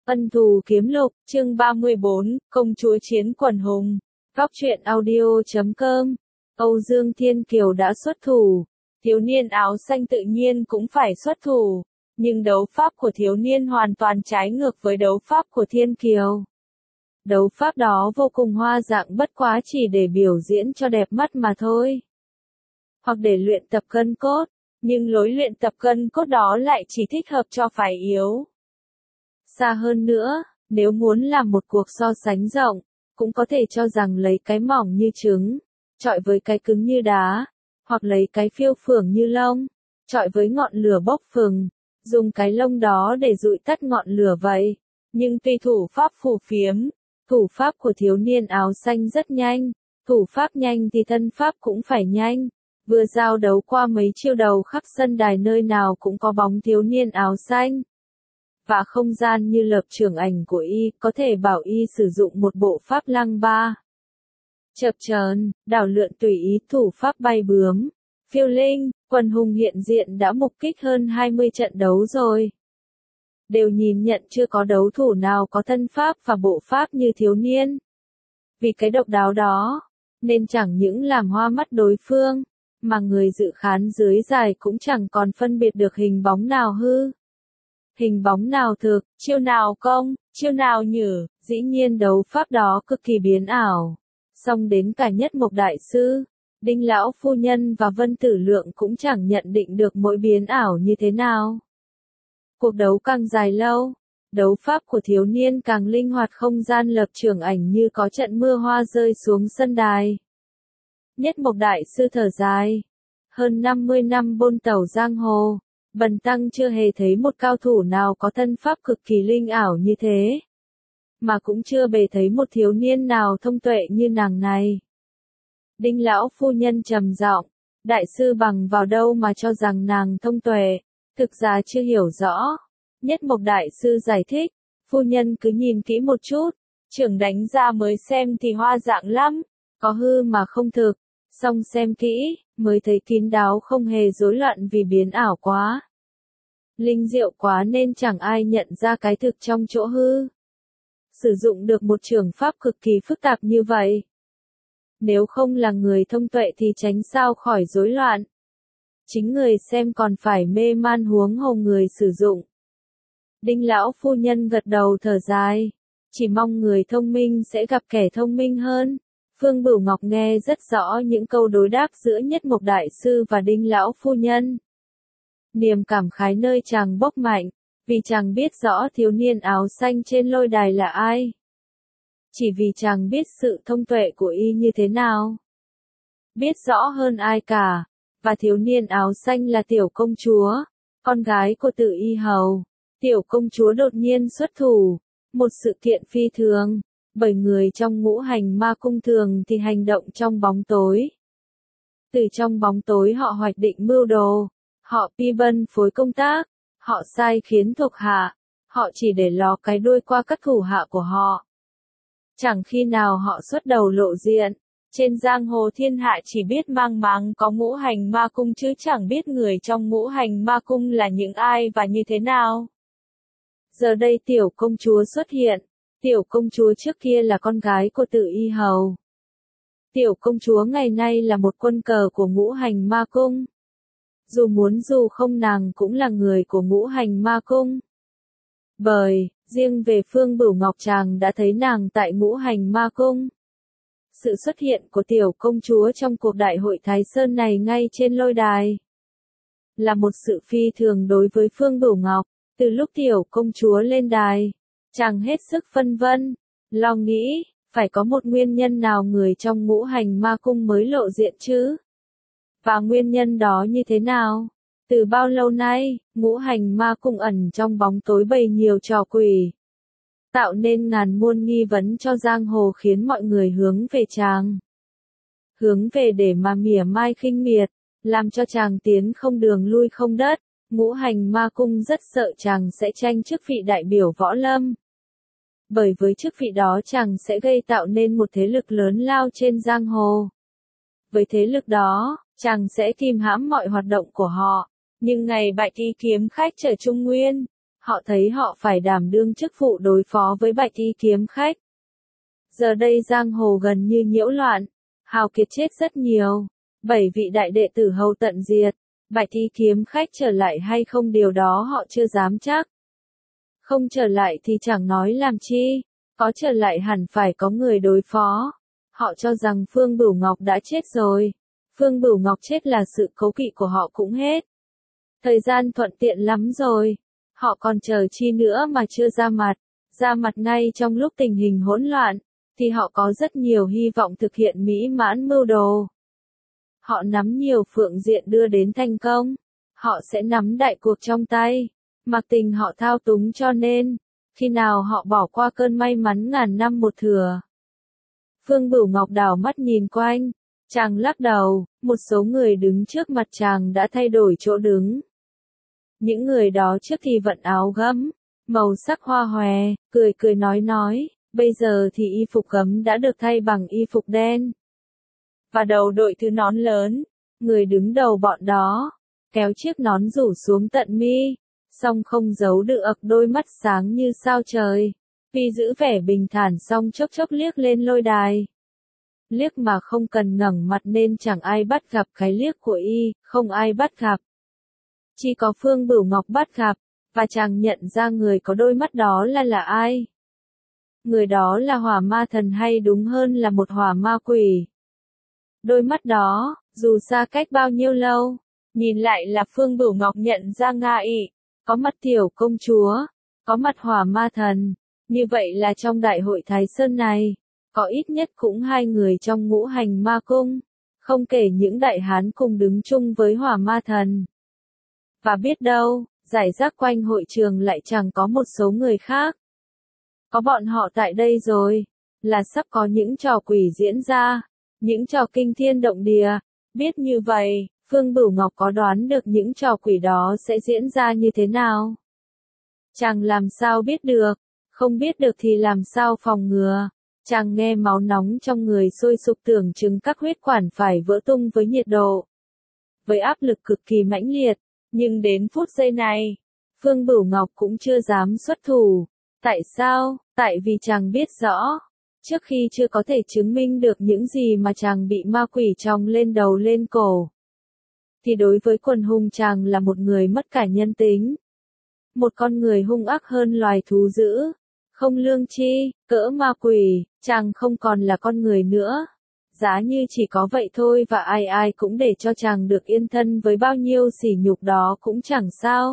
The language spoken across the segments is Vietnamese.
Ân thù kiếm lục, chương 34, công chúa chiến quần hùng. Góc truyện audio.com. Âu Dương Thiên Kiều đã xuất thủ. Thiếu niên áo xanh tự nhiên cũng phải xuất thủ. Nhưng đấu pháp của thiếu niên hoàn toàn trái ngược với đấu pháp của Thiên Kiều. Đấu pháp đó vô cùng hoa dạng, bất quá chỉ để biểu diễn cho đẹp mắt mà thôi. Hoặc để luyện tập cân cốt. Nhưng lối luyện tập cân cốt đó lại chỉ thích hợp cho phái yếu. Xa hơn nữa, nếu muốn làm một cuộc so sánh rộng, cũng có thể cho rằng lấy cái mỏng như trứng, chọi với cái cứng như đá, hoặc lấy cái phiêu phường như lông, chọi với ngọn lửa bốc phừng, dùng cái lông đó để dụi tắt ngọn lửa vậy. Nhưng tuy thủ pháp phù phiếm, thủ pháp của thiếu niên áo xanh rất nhanh, thủ pháp nhanh thì thân pháp cũng phải nhanh. Vừa giao đấu qua mấy chiêu đầu khắp sân đài nơi nào cũng có bóng thiếu niên áo xanh. Và không gian như lập trường ảnh của y, có thể bảo y sử dụng một bộ pháp lăng ba. Chập chờn, đảo lượn tùy ý, thủ pháp bay bướm, phiêu linh, quần hùng hiện diện đã mục kích hơn 20 trận đấu rồi. Đều nhìn nhận chưa có đấu thủ nào có thân pháp và bộ pháp như thiếu niên. Vì cái độc đáo đó, nên chẳng những làm hoa mắt đối phương, mà người dự khán dưới đài cũng chẳng còn phân biệt được hình bóng nào hư. Hình bóng nào thực, chiêu nào công, chiêu nào nhử, dĩ nhiên đấu pháp đó cực kỳ biến ảo. Song đến cả Nhất Mộc Đại Sư, Đinh Lão Phu Nhân và Vân Tử Lượng cũng chẳng nhận định được mỗi biến ảo như thế nào. Cuộc đấu càng dài lâu, đấu pháp của thiếu niên càng linh hoạt, không gian lập trường ảnh như có trận mưa hoa rơi xuống sân đài. Nhất Mộc Đại Sư thở dài. Hơn 50 năm bôn tẩu giang hồ, Bần tăng chưa hề thấy một cao thủ nào có thân pháp cực kỳ linh ảo như thế. Mà cũng chưa bề thấy một thiếu niên nào thông tuệ như nàng này. Đinh Lão Phu Nhân trầm giọng, đại sư bằng vào đâu mà cho rằng nàng thông tuệ, thực ra chưa hiểu rõ. Nhất Mộc Đại Sư giải thích, phu nhân cứ nhìn kỹ một chút, trưởng đánh ra mới xem thì hoa dạng lắm, có hư mà không thực, song xem kỹ, mới thấy kín đáo không hề rối loạn vì biến ảo quá. Linh diệu quá nên chẳng ai nhận ra cái thực trong chỗ hư. Sử dụng được một trường pháp cực kỳ phức tạp như vậy. Nếu không là người thông tuệ thì tránh sao khỏi rối loạn. Chính người xem còn phải mê man huống hồ người sử dụng. Đinh Lão Phu Nhân gật đầu thở dài. Chỉ mong người thông minh sẽ gặp kẻ thông minh hơn. Phương Bửu Ngọc nghe rất rõ những câu đối đáp giữa Nhất Mộc Đại Sư và Đinh Lão Phu Nhân. Niềm cảm khái nơi chàng bốc mạnh, vì chàng biết rõ thiếu niên áo xanh trên lôi đài là ai. Chỉ vì chàng biết sự thông tuệ của y như thế nào. Biết rõ hơn ai cả, và thiếu niên áo xanh là tiểu công chúa, con gái của Tử Y Hầu. Tiểu công chúa đột nhiên xuất thủ, một sự kiện phi thường. Bởi người trong ngũ hành ma cung thường thì hành động trong bóng tối. Từ trong bóng tối họ hoạch định mưu đồ, họ pi bân phối công tác, họ sai khiến thuộc hạ, họ chỉ để ló cái đuôi qua các thủ hạ của họ. Chẳng khi nào họ xuất đầu lộ diện, trên giang hồ thiên hạ chỉ biết mang máng có ngũ hành ma cung chứ chẳng biết người trong ngũ hành ma cung là những ai và như thế nào. Giờ đây tiểu công chúa xuất hiện. Tiểu công chúa trước kia là con gái của Tử Y Hầu. Tiểu công chúa ngày nay là một quân cờ của ngũ hành ma cung. Dù muốn dù không nàng cũng là người của ngũ hành ma cung. Bởi, riêng về Phương Bửu Ngọc chàng đã thấy nàng tại ngũ hành ma cung. Sự xuất hiện của tiểu công chúa trong cuộc đại hội Thái Sơn này ngay trên lôi đài. Là một sự phi thường đối với Phương Bửu Ngọc, từ lúc tiểu công chúa lên đài. Chàng hết sức phân vân, lo nghĩ, phải có một nguyên nhân nào người trong ngũ hành ma cung mới lộ diện chứ? Và nguyên nhân đó như thế nào? Từ bao lâu nay, ngũ hành ma cung ẩn trong bóng tối bày nhiều trò quỷ. Tạo nên ngàn muôn nghi vấn cho giang hồ khiến mọi người hướng về chàng. Hướng về để mà mỉa mai khinh miệt, làm cho chàng tiến không đường lui không đất. Ngũ hành ma cung rất sợ chàng sẽ tranh chức vị đại biểu võ lâm. Bởi với chức vị đó chàng sẽ gây tạo nên một thế lực lớn lao trên giang hồ. Với thế lực đó, chàng sẽ kìm hãm mọi hoạt động của họ. Nhưng ngày bạch y kiếm khách trở Trung Nguyên, Họ thấy họ phải đảm đương chức vụ đối phó với Bạch Y kiếm khách. Giờ đây giang hồ gần như nhiễu loạn, hào kiệt chết rất nhiều, 7 vị đại đệ tử hầu tận diệt, Bạch Y kiếm khách trở lại hay không điều đó họ chưa dám chắc. Không trở lại thì chẳng nói làm chi, có trở lại hẳn phải có người đối phó. Họ cho rằng Phương Bửu Ngọc đã chết rồi. Phương Bửu Ngọc chết là sự cố kỵ của họ cũng hết. Thời gian thuận tiện lắm rồi. Họ còn chờ chi nữa mà chưa ra mặt ngay trong lúc tình hình hỗn loạn, thì họ có rất nhiều hy vọng thực hiện mỹ mãn mưu đồ. Họ nắm nhiều phương diện đưa đến thành công. Họ sẽ nắm đại cuộc trong tay. Mặc tình họ thao túng cho nên, khi nào họ bỏ qua cơn may mắn ngàn năm một thừa. Phương Bửu Ngọc đảo mắt nhìn quanh, chàng lắc đầu, một số người đứng trước mặt chàng đã thay đổi chỗ đứng. Những người đó trước thì vận áo gấm, màu sắc hoa hòe, cười cười nói, bây giờ thì y phục gấm đã được thay bằng y phục đen. Và đầu đội thứ nón lớn, người đứng đầu bọn đó, kéo chiếc nón rủ xuống tận mi, song không giấu được đôi mắt sáng như sao trời. Vì giữ vẻ bình thản song chốc chốc liếc lên lôi đài. Liếc mà không cần ngẩng mặt nên chẳng ai bắt gặp cái liếc của y, không ai bắt gặp. Chỉ có Phương Bửu Ngọc bắt gặp, và chàng nhận ra người có đôi mắt đó là ai. Người đó là hỏa ma thần hay đúng hơn là một hỏa ma quỷ. Đôi mắt đó, dù xa cách bao nhiêu lâu, nhìn lại là Phương Bửu Ngọc nhận ra Nga ị, có mặt tiểu công chúa, có mặt hỏa ma thần. Như vậy là trong đại hội Thái Sơn này, có ít nhất cũng 2 người trong ngũ hành ma cung, không kể những đại hán cùng đứng chung với hỏa ma thần. Và biết đâu, giải rác quanh hội trường lại chẳng có một số người khác. Có bọn họ tại đây rồi, là sắp có những trò quỷ diễn ra, những trò kinh thiên động địa. Biết như vậy, Phương Bửu Ngọc có đoán được những trò quỷ đó sẽ diễn ra như thế nào? Chàng làm sao biết được? Không biết được thì làm sao phòng ngừa. Chàng nghe máu nóng trong người sôi sục tưởng chừng các huyết quản phải vỡ tung với nhiệt độ. Với áp lực cực kỳ mãnh liệt, nhưng đến phút giây này, Phương Bửu Ngọc cũng chưa dám xuất thủ. Tại sao? Tại vì chàng biết rõ, trước khi chưa có thể chứng minh được những gì mà chàng bị ma quỷ chồng lên đầu lên cổ, thì đối với quần hùng chàng là một người mất cả nhân tính. Một con người hung ác hơn loài thú dữ. Không lương tri, cỡ ma quỷ, chàng không còn là con người nữa. Giá như chỉ có vậy thôi và ai ai cũng để cho chàng được yên thân với bao nhiêu sỉ nhục đó cũng chẳng sao.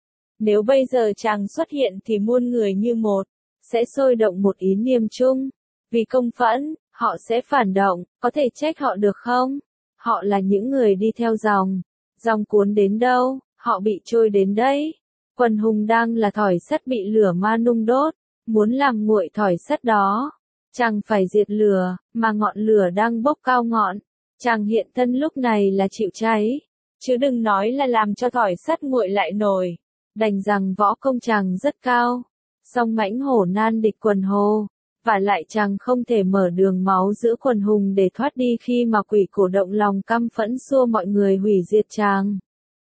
Nếu bây giờ chàng xuất hiện thì muôn người như một, sẽ sôi động một ý niệm chung. Vì công phẫn, họ sẽ phản động, có thể trách họ được không? Họ là những người đi theo dòng cuốn đến đâu, họ bị trôi đến đấy. Quần hùng đang là thỏi sắt bị lửa ma nung đốt. Muốn làm nguội thỏi sắt đó, chàng phải diệt lửa, mà ngọn lửa đang bốc cao ngọn. Chàng hiện thân lúc này là chịu cháy, chứ đừng nói là làm cho thỏi sắt nguội lại nổi. Đành rằng võ công chàng rất cao, song mãnh hổ nan địch quần hồ, và lại chàng không thể mở đường máu giữa quần hùng để thoát đi khi mà quỷ cổ động lòng căm phẫn xua mọi người hủy diệt chàng.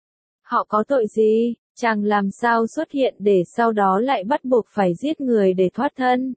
Họ có tội gì? Chàng làm sao xuất hiện để sau đó lại bắt buộc phải giết người để thoát thân?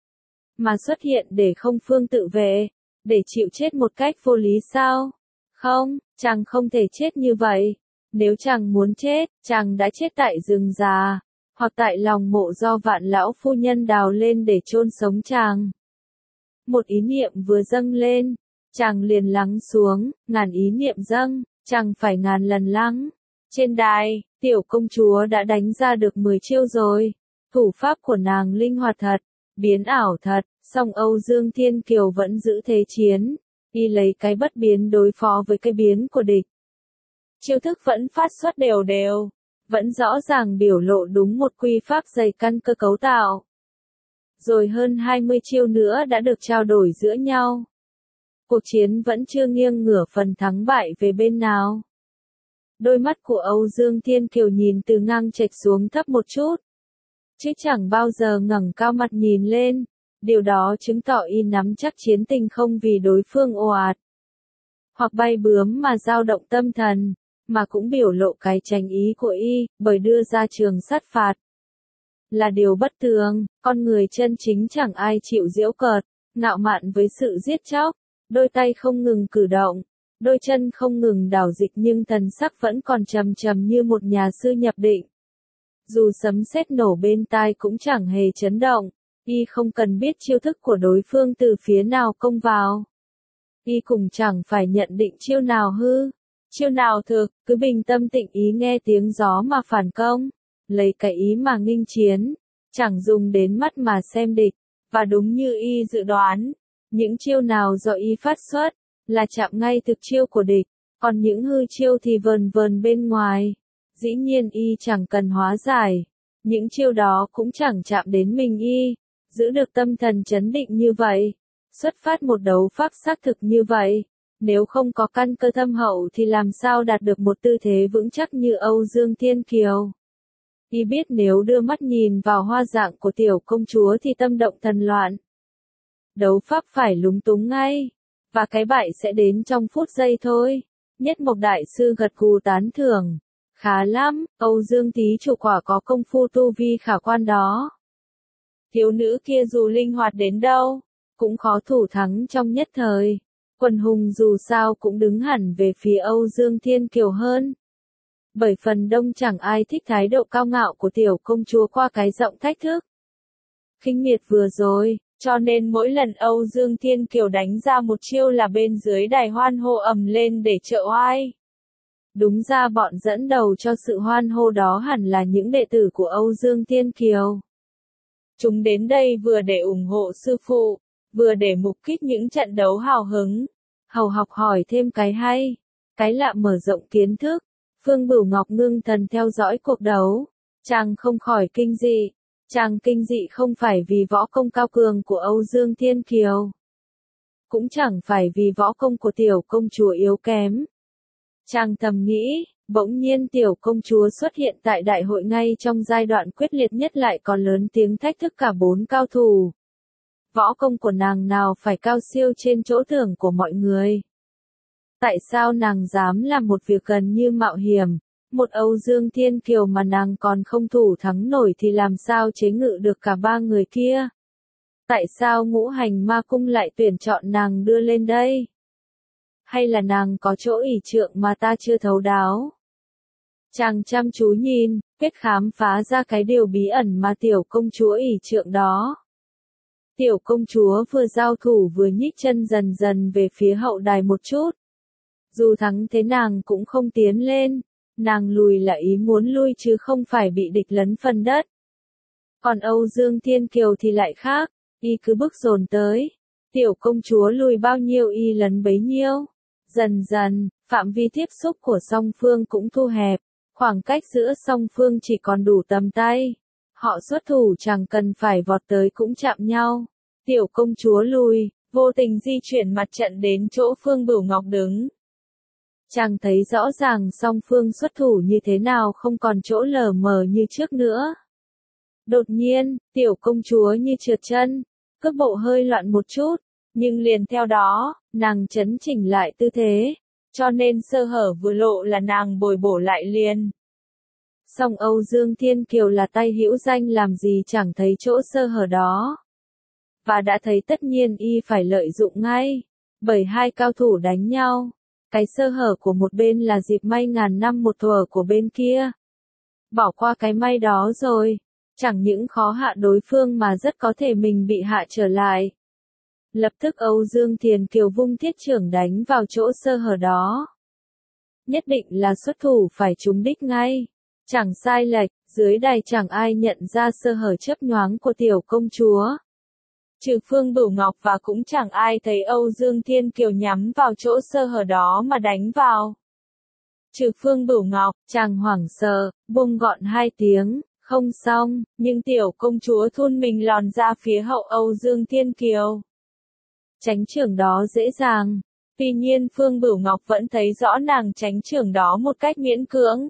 Mà xuất hiện để không phương tự vệ, để chịu chết một cách vô lý sao? Không, chàng không thể chết như vậy. Nếu chàng muốn chết, chàng đã chết tại rừng già, hoặc tại lòng mộ do Vạn lão phu nhân đào lên để chôn sống chàng. Một ý niệm vừa dâng lên, chàng liền lắng xuống, ngàn ý niệm dâng, chàng phải ngàn lần lắng. Trên đài, tiểu công chúa đã đánh ra được 10 chiêu rồi. Thủ pháp của nàng linh hoạt thật, biến ảo thật, song Âu Dương Thiên Kiều vẫn giữ thế chiến. Y lấy cái bất biến đối phó với cái biến của địch. Chiêu thức vẫn phát xuất đều đều, vẫn rõ ràng biểu lộ đúng một quy pháp dày căn cơ cấu tạo. Rồi hơn 20 chiêu nữa đã được trao đổi giữa nhau. Cuộc chiến vẫn chưa nghiêng ngửa phần thắng bại về bên nào. Đôi mắt của Âu Dương Thiên Kiều nhìn từ ngang chệch xuống thấp một chút, chứ chẳng bao giờ ngẩng cao mặt nhìn lên. Điều đó chứng tỏ y nắm chắc chiến tình không vì đối phương ồ ạt hoặc bay bướm mà dao động tâm thần, mà cũng biểu lộ cái chánh ý của y, bởi đưa ra trường sát phạt. là điều bất thường, con người chân chính chẳng ai chịu giễu cợt, ngạo mạn với sự giết chóc, đôi tay không ngừng cử động, đôi chân không ngừng đảo dịch nhưng thần sắc vẫn còn trầm trầm như một nhà sư nhập định. Dù sấm sét nổ bên tai cũng chẳng hề chấn động, y không cần biết chiêu thức của đối phương từ phía nào công vào. Y cũng chẳng phải nhận định chiêu nào hư, chiêu nào thực, cứ bình tâm tịnh ý nghe tiếng gió mà phản công, lấy cái ý mà nghênh chiến, chẳng dùng đến mắt mà xem địch, và đúng như y dự đoán, những chiêu nào do y phát xuất, là chạm ngay thực chiêu của địch, còn những hư chiêu thì vờn vờn bên ngoài. Dĩ nhiên y chẳng cần hóa giải, những chiêu đó cũng chẳng chạm đến mình y, giữ được tâm thần chấn định như vậy, xuất phát một đấu pháp xác thực như vậy, nếu không có căn cơ thâm hậu thì làm sao đạt được một tư thế vững chắc như Âu Dương Thiên Kiều. Y biết nếu đưa mắt nhìn vào hoa dạng của tiểu công chúa thì tâm động thần loạn. Đấu pháp phải lúng túng ngay, và cái bại sẽ đến trong phút giây thôi. Nhất Mộc Đại Sư gật gù tán thưởng. Khá lắm, Âu Dương Thí chủ quả có công phu tu vi khả quan đó. Thiếu nữ kia dù linh hoạt đến đâu, cũng khó thủ thắng trong nhất thời. Quần hùng dù sao cũng đứng hẳn về phía Âu Dương Thiên Kiều hơn. Bởi phần đông chẳng ai thích thái độ cao ngạo của tiểu công chúa qua cái giọng thách thức. Khinh miệt vừa rồi, cho nên mỗi lần Âu Dương Thiên Kiều đánh ra một chiêu là bên dưới đài hoan hô ầm lên để trợ oai. Đúng ra bọn dẫn đầu cho sự hoan hô đó hẳn là những đệ tử của Âu Dương Thiên Kiều. Chúng đến đây vừa để ủng hộ sư phụ, vừa để mục kích những trận đấu hào hứng, hầu học hỏi thêm cái hay, cái lạ mở rộng kiến thức. Phương Bửu Ngọc ngưng thần theo dõi cuộc đấu, chàng không khỏi kinh dị, chàng kinh dị không phải vì võ công cao cường của Âu Dương Thiên Kiều, cũng chẳng phải vì võ công của tiểu công chúa yếu kém. Chàng thầm nghĩ, bỗng nhiên tiểu công chúa xuất hiện tại đại hội ngay trong giai đoạn quyết liệt nhất lại còn lớn tiếng thách thức cả 4 cao thủ. Võ công của nàng nào phải cao siêu trên chỗ tưởng của mọi người. Tại sao nàng dám làm một việc gần như mạo hiểm, một Âu Dương Thiên Kiều mà nàng còn không thủ thắng nổi thì làm sao chế ngự được cả 3 người kia? Tại sao Ngũ Hành Ma Cung lại tuyển chọn nàng đưa lên đây? Hay là nàng có chỗ ỷ trượng mà ta chưa thấu đáo? Chàng chăm chú nhìn, quyết khám phá ra cái điều bí ẩn mà tiểu công chúa ỷ trượng đó. Tiểu công chúa vừa giao thủ vừa nhích chân dần dần về phía hậu đài một chút. Dù thắng thế nàng cũng không tiến lên, nàng lùi là ý muốn lui chứ không phải bị địch lấn phần đất. Còn Âu Dương Thiên Kiều thì lại khác, y cứ bước dồn tới. Tiểu công chúa lùi bao nhiêu y lấn bấy nhiêu. Dần dần, phạm vi tiếp xúc của song phương cũng thu hẹp, khoảng cách giữa song phương chỉ còn đủ tầm tay. Họ xuất thủ chẳng cần phải vọt tới cũng chạm nhau. Tiểu công chúa lùi, vô tình di chuyển mặt trận đến chỗ Phương Bửu Ngọc đứng. Chàng thấy rõ ràng song phương xuất thủ như thế nào không còn chỗ lờ mờ như trước nữa. Đột nhiên, tiểu công chúa như trượt chân, cước bộ hơi loạn một chút, nhưng liền theo đó, nàng chấn chỉnh lại tư thế, cho nên sơ hở vừa lộ là nàng bồi bổ lại liền. Song Âu Dương Thiên Kiều là tay hữu danh làm gì chẳng thấy chỗ sơ hở đó. Và đã thấy tất nhiên y phải lợi dụng ngay, bởi hai cao thủ đánh nhau. Cái sơ hở của một bên là dịp may ngàn năm một thuở của bên kia. Bỏ qua cái may đó rồi, chẳng những khó hạ đối phương mà rất có thể mình bị hạ trở lại. Lập tức Âu Dương Thiên Kiều vung thiết chưởng đánh vào chỗ sơ hở đó. Nhất định là xuất thủ phải trúng đích ngay. Chẳng sai lệch, dưới đài chẳng ai nhận ra sơ hở chớp nhoáng của tiểu công chúa. Trừ Phương Bửu Ngọc và cũng chẳng ai thấy Âu Dương Thiên Kiều nhắm vào chỗ sơ hở đó mà đánh vào. Trừ Phương Bửu Ngọc, chàng hoảng sợ, buông gọn hai tiếng, không xong, nhưng tiểu công chúa thun mình lòn ra phía hậu Âu Dương Thiên Kiều. Tránh chưởng đó dễ dàng, tuy nhiên Phương Bửu Ngọc vẫn thấy rõ nàng tránh chưởng đó một cách miễn cưỡng.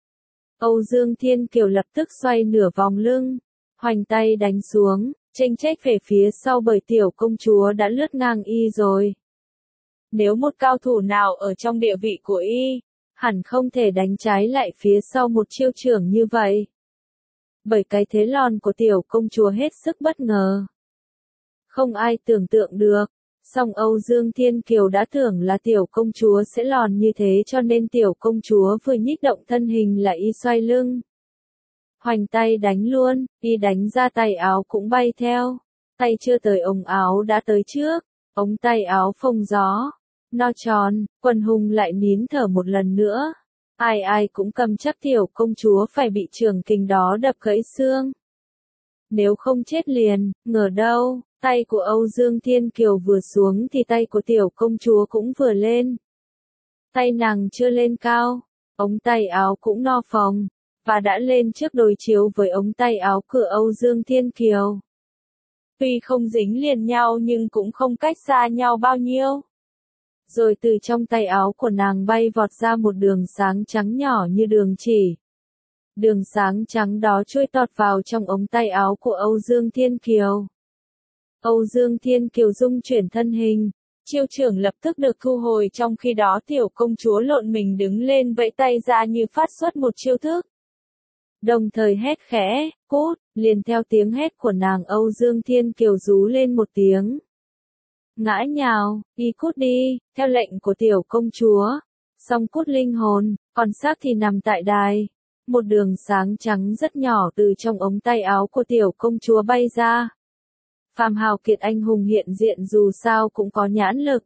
Âu Dương Thiên Kiều lập tức xoay nửa vòng lưng, hoành tay đánh xuống. Chênh chếch về phía sau bởi tiểu công chúa đã lướt ngang y rồi. Nếu một cao thủ nào ở trong địa vị của y, hẳn không thể đánh trái lại phía sau một chiêu chưởng như vậy. bởi cái thế lon của tiểu công chúa hết sức bất ngờ. Không ai tưởng tượng được, song Âu Dương Thiên Kiều đã tưởng là tiểu công chúa sẽ lòn như thế cho nên tiểu công chúa vừa nhích động thân hình là y xoay lưng. Hoành tay đánh luôn, y đánh ra tay áo cũng bay theo. Tay chưa tới ống áo đã tới trước, ống tay áo phồng gió. No tròn, Quần Hùng lại nín thở một lần nữa. Ai ai cũng cầm chắc tiểu công chúa phải bị trường kình đó đập gãy xương. Nếu không chết liền, ngờ đâu, tay của Âu Dương Thiên Kiều vừa xuống thì tay của tiểu công chúa cũng vừa lên. Tay nàng chưa lên cao, ống tay áo cũng no phồng, và đã lên trước đối chiếu với ống tay áo của Âu Dương Thiên Kiều. Tuy không dính liền nhau nhưng cũng không cách xa nhau bao nhiêu. Rồi từ trong tay áo của nàng bay vọt ra một đường sáng trắng nhỏ như đường chỉ. Đường sáng trắng đó chui tọt vào trong ống tay áo của Âu Dương Thiên Kiều. Âu Dương Thiên Kiều rung chuyển thân hình, chiêu trưởng lập tức được thu hồi trong khi đó tiểu công chúa lộn mình đứng lên vẫy tay ra như phát xuất một chiêu thức. Đồng thời hét khẽ, cút, liền theo tiếng hét của nàng Âu Dương Thiên Kiều rú lên một tiếng. Ngã nhào, y cút đi, theo lệnh của tiểu công chúa. Xong cút linh hồn, còn xác thì nằm tại đài. Một đường sáng trắng rất nhỏ từ trong ống tay áo của tiểu công chúa bay ra. Phàm hào kiệt anh hùng hiện diện dù sao cũng có nhãn lực.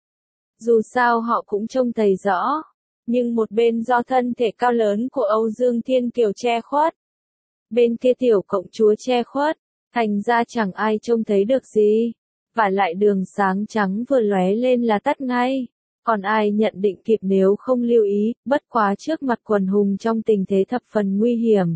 Dù sao họ cũng trông thấy rõ. Nhưng một bên do thân thể cao lớn của Âu Dương Thiên Kiều che khuất. Bên kia tiểu công chúa che khuất, thành ra chẳng ai trông thấy được gì. Và lại đường sáng trắng vừa lóe lên là tắt ngay. Còn ai nhận định kịp nếu không lưu ý, bất quá trước mặt Quần Hùng trong tình thế thập phần nguy hiểm.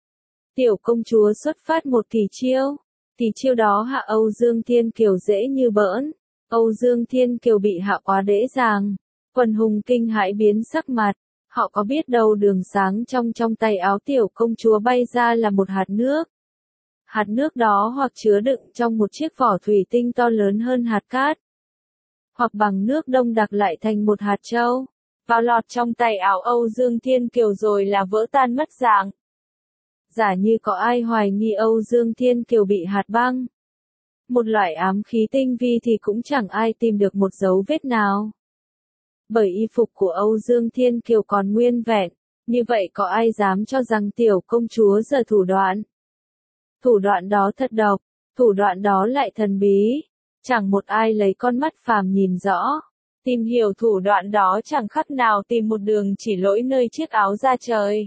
Tiểu công chúa xuất phát một kỳ chiêu. Kỳ chiêu đó hạ Âu Dương Thiên Kiều dễ như bỡn. Âu Dương Thiên Kiều bị hạ quá dễ dàng. Quần Hùng kinh hãi biến sắc mặt. Họ có biết đâu đường sáng trong tay áo tiểu công chúa bay ra là một hạt nước. Hạt nước đó hoặc chứa đựng trong một chiếc vỏ thủy tinh to lớn hơn hạt cát. Hoặc bằng nước đông đặc lại thành một hạt châu. Vào lọt trong tay áo Âu Dương Thiên Kiều rồi là vỡ tan mất dạng. Giả như có ai hoài nghi Âu Dương Thiên Kiều bị hạt băng. Một loại ám khí tinh vi thì cũng chẳng ai tìm được một dấu vết nào. Bởi y phục của Âu Dương Thiên Kiều còn nguyên vẹn, như vậy có ai dám cho rằng tiểu công chúa giở thủ đoạn. Thủ đoạn đó thật độc, thủ đoạn đó lại thần bí. Chẳng một ai lấy con mắt phàm nhìn rõ. Tìm hiểu thủ đoạn đó chẳng khác nào tìm một đường chỉ lỗi nơi chiếc áo da trời.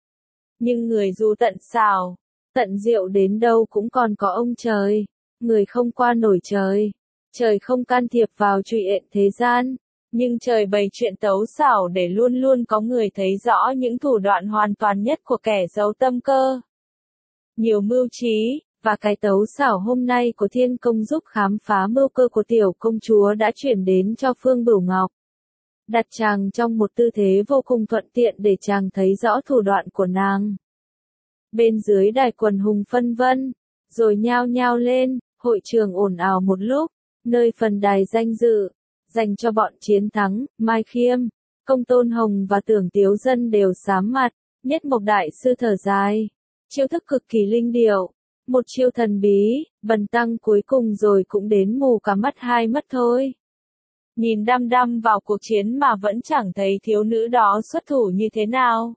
Nhưng người dù tận xảo, tận diệu đến đâu cũng còn có ông trời. Người không qua nổi trời. Trời không can thiệp vào chuyện thế gian. Nhưng trời bày chuyện tấu xảo để luôn luôn có người thấy rõ những thủ đoạn hoàn toàn nhất của kẻ giấu tâm cơ. Nhiều mưu trí, và cái tấu xảo hôm nay của Thiên Công giúp khám phá mưu cơ của tiểu công chúa đã chuyển đến cho Phương Bửu Ngọc. Đặt chàng trong một tư thế vô cùng thuận tiện để chàng thấy rõ thủ đoạn của nàng. Bên dưới đài Quần Hùng phân vân, rồi nhao nhao lên, hội trường ồn ào một lúc, nơi phần đài danh dự, dành cho bọn chiến thắng, Mai Khiêm, Công Tôn Hồng và Tưởng Tiếu Dân đều sám mặt, Nhất Mộc Đại Sư thở dài. Chiêu thức cực kỳ linh điệu, một chiêu thần bí, bần tăng cuối cùng rồi cũng đến mù cả mắt hai mất thôi. Nhìn đăm đăm vào cuộc chiến mà vẫn chẳng thấy thiếu nữ đó xuất thủ như thế nào.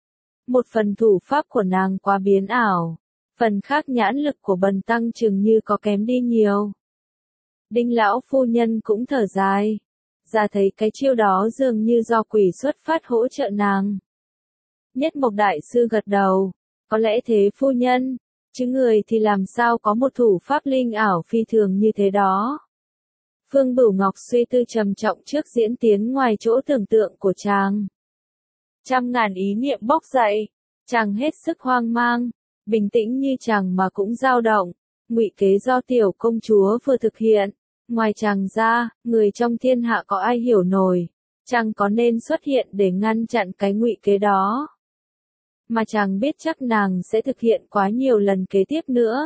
Một phần thủ pháp của nàng quá biến ảo, phần khác nhãn lực của bần tăng chừng như có kém đi nhiều. Đinh lão phu nhân cũng thở dài, ra thấy cái chiêu đó dường như do quỷ xuất phát hỗ trợ nàng. Nhất Mộc Đại Sư gật đầu, có lẽ thế phu nhân, chứ người thì làm sao có một thủ pháp linh ảo phi thường như thế đó. Phương Bửu Ngọc suy tư trầm trọng trước diễn tiến ngoài chỗ tưởng tượng của chàng. Trăm ngàn ý niệm bốc dậy, chàng hết sức hoang mang, bình tĩnh như chàng mà cũng dao động, ngụy kế do tiểu công chúa vừa thực hiện, ngoài chàng ra, người trong thiên hạ có ai hiểu nổi, chàng có nên xuất hiện để ngăn chặn cái ngụy kế đó. Mà chàng biết chắc nàng sẽ thực hiện quá nhiều lần kế tiếp nữa.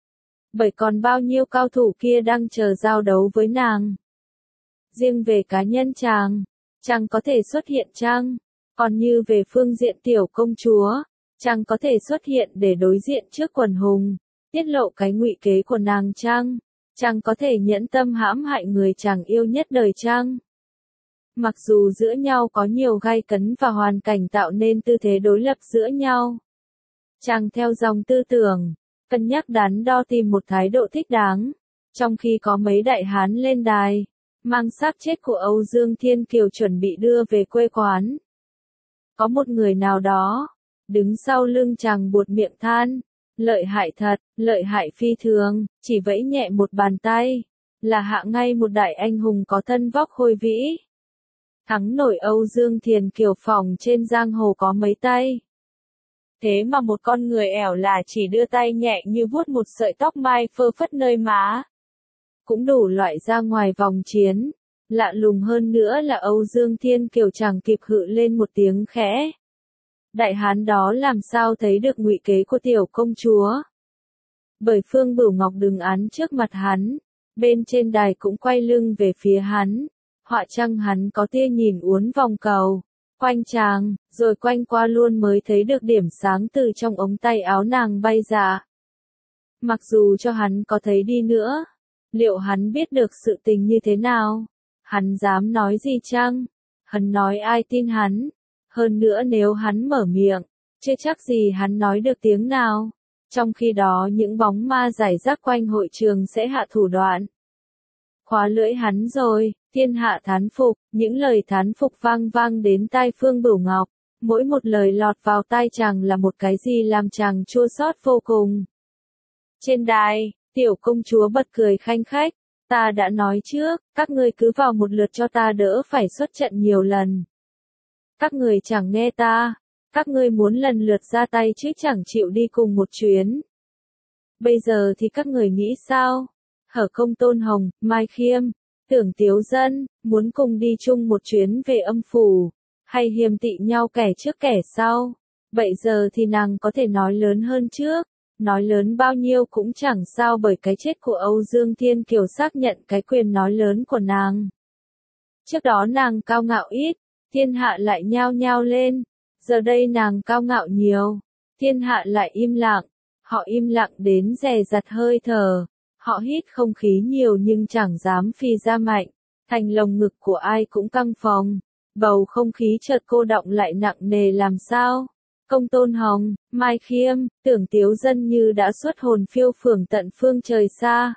Bởi còn bao nhiêu cao thủ kia đang chờ giao đấu với nàng. Riêng về cá nhân chàng có thể xuất hiện chăng? Còn như về phương diện tiểu công chúa, chàng có thể xuất hiện để đối diện trước quần hùng, tiết lộ cái ngụy kế của nàng chăng? Chàng có thể nhẫn tâm hãm hại người chàng yêu nhất đời chăng? Mặc dù giữa nhau có nhiều gai cấn và hoàn cảnh tạo nên tư thế đối lập giữa nhau, chàng theo dòng tư tưởng, cân nhắc đắn đo tìm một thái độ thích đáng, trong khi có mấy đại hán lên đài, mang xác chết của Âu Dương Thiên Kiều chuẩn bị đưa về quê quán. Có một người nào đó, đứng sau lưng chàng buột miệng than, lợi hại thật, lợi hại phi thường, chỉ vẫy nhẹ một bàn tay, là hạ ngay một đại anh hùng có thân vóc khôi vĩ. Thắng nổi Âu Dương Thiên Kiều phòng trên giang hồ có mấy tay. Thế mà một con người ẻo là chỉ đưa tay nhẹ như vuốt một sợi tóc mai phơ phất nơi má. Cũng đủ loại ra ngoài vòng chiến. Lạ lùng hơn nữa là Âu Dương Thiên Kiều chẳng kịp hự lên một tiếng khẽ. Đại hán đó làm sao thấy được ngụy kế của tiểu công chúa. Bởi Phương Bửu Ngọc đứng án trước mặt hắn, bên trên đài cũng quay lưng về phía hắn. Họa chăng hắn có tia nhìn uốn vòng cầu, quanh chàng, rồi quanh qua luôn mới thấy được điểm sáng từ trong ống tay áo nàng bay ra. Mặc dù cho hắn có thấy đi nữa, liệu hắn biết được sự tình như thế nào? Hắn dám nói gì chăng? Hắn nói ai tin hắn? Hơn nữa nếu hắn mở miệng, chưa chắc gì hắn nói được tiếng nào. Trong khi đó những bóng ma rải rác quanh hội trường sẽ hạ thủ đoạn. Khóa lưỡi hắn rồi, thiên hạ thán phục, những lời thán phục vang vang đến tai Phương Bửu Ngọc. Mỗi một lời lọt vào tai chàng là một cái gì làm chàng chua xót vô cùng. Trên đài, tiểu công chúa bật cười khanh khách. Ta đã nói trước, các ngươi cứ vào một lượt cho ta đỡ phải xuất trận nhiều lần. Các người chẳng nghe ta, các ngươi muốn lần lượt ra tay chứ chẳng chịu đi cùng một chuyến. Bây giờ thì các người nghĩ sao? Hở Công Tôn Hồng, Mai Khiêm, Tưởng Tiếu Dân, muốn cùng đi chung một chuyến về âm phủ, hay hiềm tị nhau kẻ trước kẻ sau? Vậy giờ thì nàng có thể nói lớn hơn trước. Nói lớn bao nhiêu cũng chẳng sao bởi cái chết của Âu Dương Thiên Kiều xác nhận cái quyền nói lớn của nàng. Trước đó nàng cao ngạo ít, thiên hạ lại nhao nhao lên. Giờ đây nàng cao ngạo nhiều, thiên hạ lại im lặng. Họ im lặng đến dè dặt hơi thở. Họ hít không khí nhiều nhưng chẳng dám phi ra mạnh. Thành lồng ngực của ai cũng căng phồng. Bầu không khí chợt cô đọng lại nặng nề làm sao? Công Tôn Hồng, Mai Khiêm, Tưởng Tiếu Dân như đã xuất hồn phiêu phường tận phương trời xa.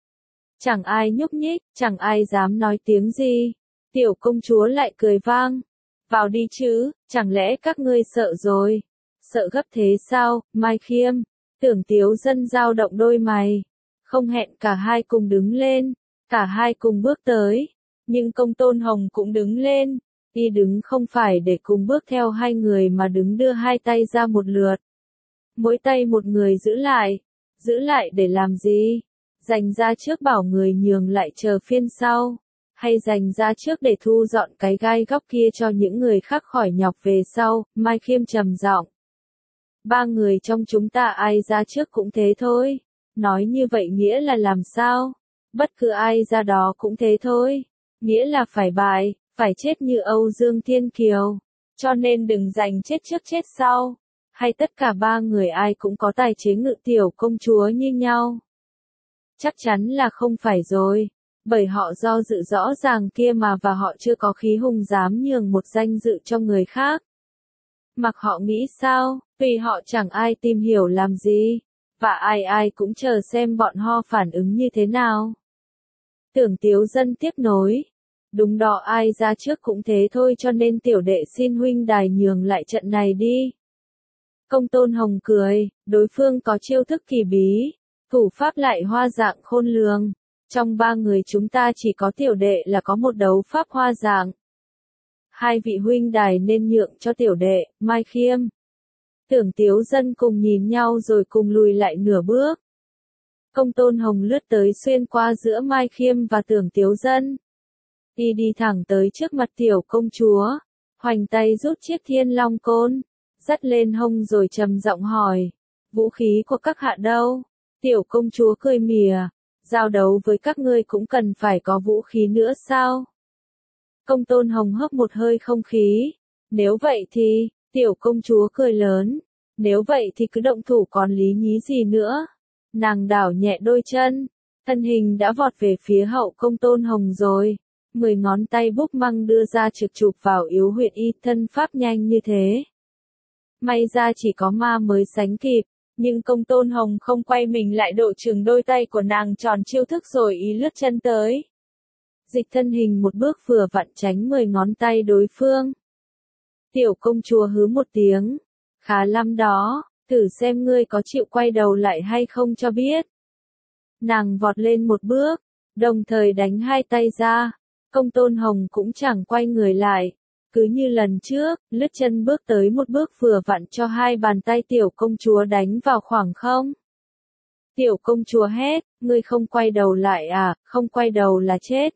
Chẳng ai nhúc nhích, chẳng ai dám nói tiếng gì. Tiểu công chúa lại cười vang. Vào đi chứ, chẳng lẽ các ngươi sợ rồi? Sợ gấp thế sao, Mai Khiêm? Tưởng Tiếu Dân dao động đôi mày. Không hẹn cả hai cùng đứng lên, cả hai cùng bước tới. Nhưng Công Tôn Hồng cũng đứng lên. Y đứng không phải để cùng bước theo hai người mà đứng đưa hai tay ra một lượt. Mỗi tay một người giữ lại để làm gì? Dành ra trước bảo người nhường lại chờ phiên sau, hay dành ra trước để thu dọn cái gai góc kia cho những người khác khỏi nhọc về sau? Mai Khiêm trầm giọng. Ba người trong chúng ta ai ra trước cũng thế thôi. Nói như vậy nghĩa là làm sao? Bất cứ ai ra đó cũng thế thôi. Nghĩa là phải bại. Phải chết như Âu Dương Thiên Kiều, cho nên đừng giành chết trước chết sau, hay tất cả ba người ai cũng có tài chế ngự tiểu công chúa như nhau. Chắc chắn là không phải rồi, bởi họ do dự rõ ràng kia mà và họ chưa có khí hùng dám nhường một danh dự cho người khác. Mặc họ nghĩ sao, vì họ chẳng ai tìm hiểu làm gì, và ai cũng chờ xem bọn họ phản ứng như thế nào. Tưởng Tiếu Dân tiếp nối. Đúng đó, ai ra trước cũng thế thôi, cho nên tiểu đệ xin huynh đài nhường lại trận này đi. Công Tôn Hồng cười, đối phương có chiêu thức kỳ bí, thủ pháp lại hoa dạng khôn lường. Trong ba người chúng ta chỉ có tiểu đệ là có một đấu pháp hoa dạng. Hai vị huynh đài nên nhượng cho tiểu đệ, Mai Khiêm. Tưởng Tiếu Dân cùng nhìn nhau rồi cùng lùi lại nửa bước. Công Tôn Hồng lướt tới xuyên qua giữa Mai Khiêm và Tưởng Tiếu Dân. Y đi thẳng tới trước mặt tiểu công chúa, hoành tay rút chiếc Thiên Long côn, dắt lên hông rồi trầm giọng hỏi, vũ khí của các hạ đâu? Tiểu công chúa cười mỉa, giao đấu với các ngươi cũng cần phải có vũ khí nữa sao? Công Tôn Hồng hấp một hơi không khí, nếu vậy thì, tiểu công chúa cười lớn, Nếu vậy thì cứ động thủ còn lý nhí gì nữa. Nàng đảo nhẹ đôi chân, thân hình đã vọt về phía hậu công Tôn Hồng rồi. 10 ngón tay búp măng đưa ra trực chụp vào yếu huyệt y, thân pháp nhanh như thế. May ra chỉ có ma mới sánh kịp, nhưng công Tôn Hồng không quay mình lại, độ chừng đôi tay của nàng tròn chiêu thức rồi ý lướt chân tới. Dịch thân hình một bước vừa vặn tránh 10 ngón tay đối phương. Tiểu công chúa hứ một tiếng. Khá lắm đó, thử xem ngươi có chịu quay đầu lại hay không cho biết. Nàng vọt lên một bước, đồng thời đánh hai tay ra. Công Tôn Hồng cũng chẳng quay người lại. Cứ như lần trước, lướt chân bước tới một bước vừa vặn cho hai bàn tay tiểu công chúa đánh vào khoảng không. Tiểu công chúa hét, ngươi không quay đầu lại à, không quay đầu là chết.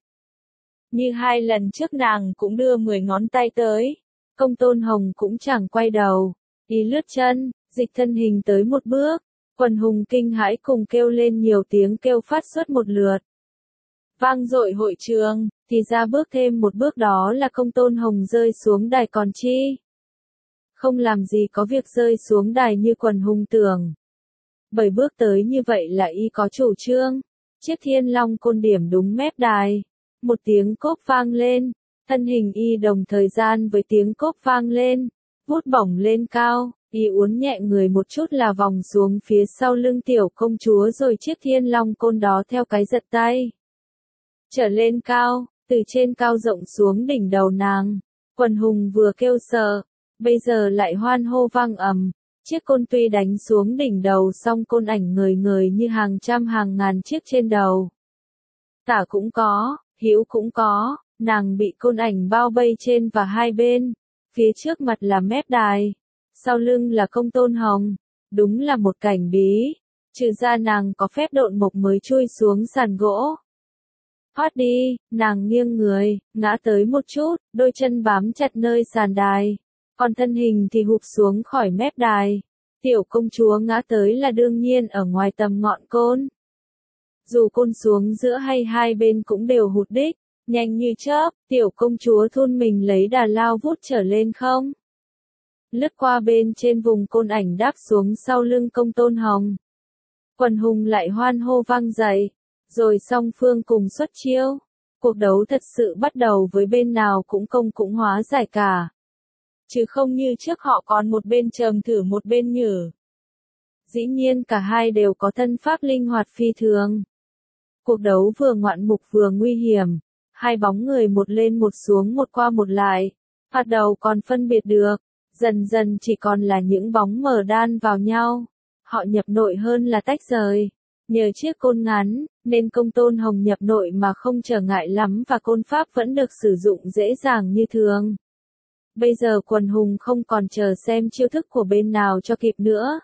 Như hai lần trước nàng cũng đưa 10 ngón tay tới. Công Tôn Hồng cũng chẳng quay đầu. Y lướt chân, dịch thân hình tới một bước. Quần hùng kinh hãi cùng kêu lên nhiều tiếng kêu phát xuất một lượt. Vang dội hội trường, thì ra bước thêm một bước đó là công Tôn Hồng rơi xuống đài còn chi. Không làm gì có việc rơi xuống đài như quần hùng tưởng. 7 bước tới như vậy là y có chủ trương. Chiếc Thiên Long côn điểm đúng mép đài. Một tiếng cốp vang lên, thân hình y đồng thời gian với tiếng cốp vang lên, vút bổng lên cao, y uốn nhẹ người một chút là vòng xuống phía sau lưng tiểu công chúa rồi chiếc Thiên Long côn đó theo cái giật tay. Trở lên cao, từ trên cao rộng xuống đỉnh đầu nàng, quần hùng vừa kêu sợ, bây giờ lại hoan hô vang ầm. Chiếc côn tuy đánh xuống đỉnh đầu song côn ảnh ngời ngời như hàng trăm hàng ngàn chiếc trên đầu. Tả cũng có, hữu cũng có, nàng bị côn ảnh bao vây trên và hai bên. Phía trước mặt là mép đài, sau lưng là công Tôn Hồng. Đúng là một cảnh bí, trừ ra nàng có phép độn mộc mới chui xuống sàn gỗ. Thoát đi, nàng nghiêng người, ngã tới một chút, đôi chân bám chặt nơi sàn đài. Còn thân hình thì hụp xuống khỏi mép đài. Tiểu công chúa ngã tới là đương nhiên ở ngoài tầm ngọn côn. Dù côn xuống giữa hay hai bên cũng đều hụt đích, nhanh như chớp, tiểu công chúa thun mình lấy đà lao vút trở lên không. Lướt qua bên trên vùng côn ảnh đáp xuống sau lưng công Tôn Hồng. Quần hùng lại hoan hô vang dậy, rồi song phương cùng xuất chiêu. Cuộc đấu thật sự bắt đầu với bên nào cũng công cũng hóa giải cả. Chứ không như trước họ còn một bên trầm thử một bên nhử. Dĩ nhiên cả hai đều có thân pháp linh hoạt phi thường. Cuộc đấu vừa ngoạn mục vừa nguy hiểm. Hai bóng người một lên một xuống một qua một lại. Thoạt đầu còn phân biệt được. Dần dần chỉ còn là những bóng mờ đan vào nhau. Họ nhập nội hơn là tách rời. Nhờ chiếc côn ngắn, nên công Tôn Hồng nhập nội mà không trở ngại lắm và côn pháp vẫn được sử dụng dễ dàng như thường. Bây giờ quần hùng không còn chờ xem chiêu thức của bên nào cho kịp nữa.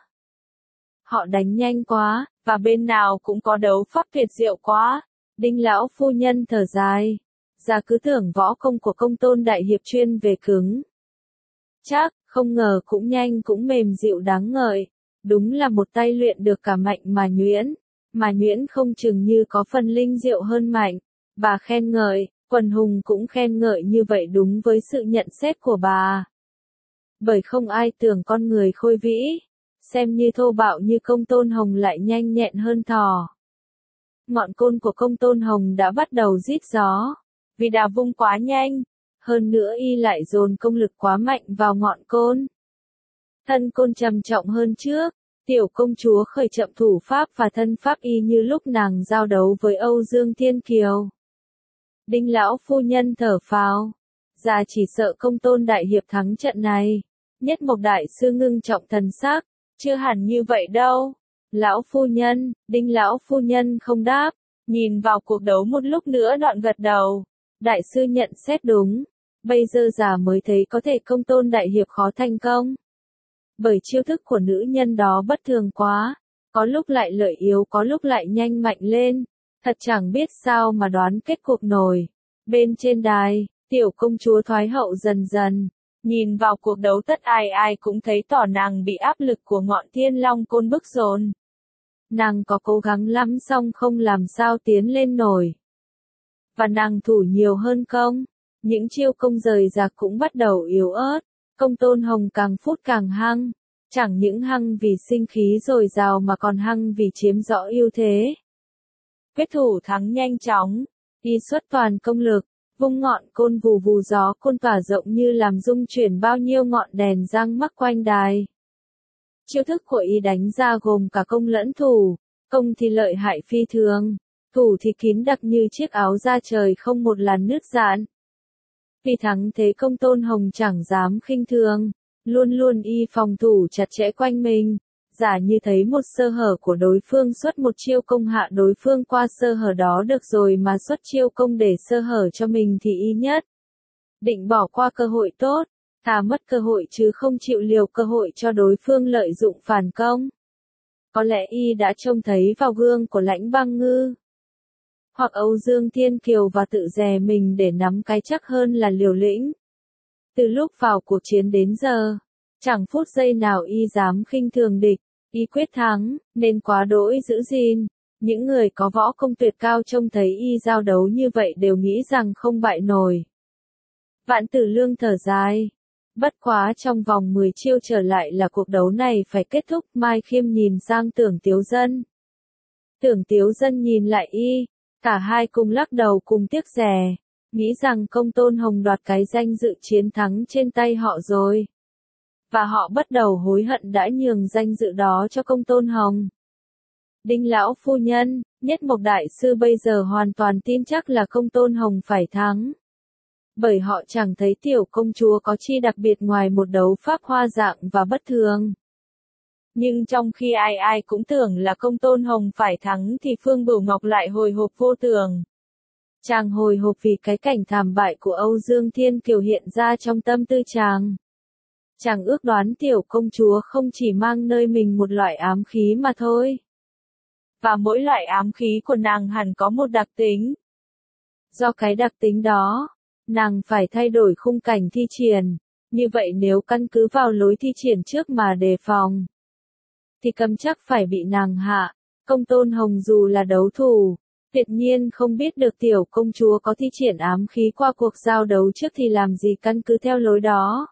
Họ đánh nhanh quá, và bên nào cũng có đấu pháp tuyệt diệu quá. Đinh lão phu nhân thở dài. Ra cứ tưởng võ công của công Tôn đại hiệp chuyên về cứng. Chắc, không ngờ cũng nhanh cũng mềm dịu đáng ngợi. Đúng là một tay luyện được cả Mạnh mà Nhuyễn. Mà Nhuyễn không chừng như có phần linh diệu hơn Mạnh. Bà khen ngợi, quần hùng cũng khen ngợi như vậy đúng với sự nhận xét của bà. Bởi không ai tưởng con người khôi vĩ, xem như thô bạo như công Tôn Hồng lại nhanh nhẹn hơn thỏ. Ngọn côn của công Tôn Hồng đã bắt đầu rít gió, vì đà vung quá nhanh, hơn nữa y lại dồn công lực quá mạnh vào ngọn côn. Thân côn trầm trọng hơn trước, tiểu công chúa khởi chậm thủ pháp và thân pháp y như lúc nàng giao đấu với Âu Dương Thiên Kiều. Đinh lão phu nhân thở phào, già chỉ sợ công Tôn đại hiệp thắng trận này. Nhất Mộc đại sư ngưng trọng thần sắc, chưa hẳn như vậy đâu. Lão phu nhân, Đinh lão phu nhân không đáp, nhìn vào cuộc đấu một lúc nữa đoạn gật đầu. Đại sư nhận xét đúng, bây giờ già mới thấy có thể công Tôn đại hiệp khó thành công. Bởi chiêu thức của nữ nhân đó bất thường quá, có lúc lại lợi yếu có lúc lại nhanh mạnh lên, thật chẳng biết sao mà đoán kết cuộc nổi. Bên trên đài, tiểu công chúa thoái hậu dần dần, nhìn vào cuộc đấu tất ai ai cũng thấy tỏ nàng bị áp lực của ngọn Thiên Long côn bức dồn. Nàng có cố gắng lắm song không làm sao tiến lên nổi. Và nàng thủ nhiều hơn công, những chiêu công rời rạc cũng bắt đầu yếu ớt, công Tôn Hồng càng phút càng hăng. Chẳng những hăng vì sinh khí dồi dào mà còn hăng vì chiếm rõ ưu thế. Quyết thủ thắng nhanh chóng, y xuất toàn công lực, vung ngọn côn vù vù gió côn tỏa rộng như làm rung chuyển bao nhiêu ngọn đèn răng mắc quanh đài. Chiêu thức của y đánh ra gồm cả công lẫn thủ, công thì lợi hại phi thường, thủ thì kín đặc như chiếc áo da trời không một làn nứt giãn. Vì thắng thế công Tôn Hồng chẳng dám khinh thường, luôn luôn y phòng thủ chặt chẽ quanh mình, giả như thấy một sơ hở của đối phương xuất một chiêu công hạ đối phương qua sơ hở đó được rồi mà xuất chiêu công để sơ hở cho mình thì y nhất định bỏ qua cơ hội tốt, thà mất cơ hội chứ không chịu liều cơ hội cho đối phương lợi dụng phản công. Có lẽ y đã trông thấy vào gương của Lãnh Băng Ngư hoặc Âu Dương Thiên Kiều và tự dè mình để nắm cái chắc hơn là liều lĩnh. Từ lúc vào cuộc chiến đến giờ, chẳng phút giây nào y dám khinh thường địch, y quyết thắng, nên quá đỗi giữ gìn. Những người có võ công tuyệt cao trông thấy y giao đấu như vậy đều nghĩ rằng không bại nổi. Vạn Tử Lương thở dài. Bất quá trong vòng 10 chiêu trở lại là cuộc đấu này phải kết thúc. Mai Khiêm nhìn sang Tưởng Tiếu Dân. Tưởng Tiếu Dân nhìn lại y, cả hai cùng lắc đầu cùng tiếc rẻ, nghĩ rằng công Tôn Hồng đoạt cái danh dự chiến thắng trên tay họ rồi. Và họ bắt đầu hối hận đã nhường danh dự đó cho công Tôn Hồng. Đinh lão phu nhân, Nhất Mộc đại sư bây giờ hoàn toàn tin chắc là công Tôn Hồng phải thắng. Bởi họ chẳng thấy tiểu công chúa có chi đặc biệt ngoài một đấu pháp hoa dạng và bất thường. Nhưng trong khi ai ai cũng tưởng là công Tôn Hồng phải thắng thì Phương Bửu Ngọc lại hồi hộp vô tường. Chàng hồi hộp vì cái cảnh thảm bại của Âu Dương Thiên Kiều hiện ra trong tâm tư chàng. Chàng ước đoán tiểu công chúa không chỉ mang nơi mình một loại ám khí mà thôi. Và mỗi loại ám khí của nàng hẳn có một đặc tính. Do cái đặc tính đó, nàng phải thay đổi khung cảnh thi triển. Như vậy nếu căn cứ vào lối thi triển trước mà đề phòng, thì cầm chắc phải bị nàng hạ. Công Tôn Hồng dù là đấu thủ, tuyệt nhiên không biết được tiểu công chúa có thi triển ám khí qua cuộc giao đấu trước thì làm gì căn cứ theo lối đó.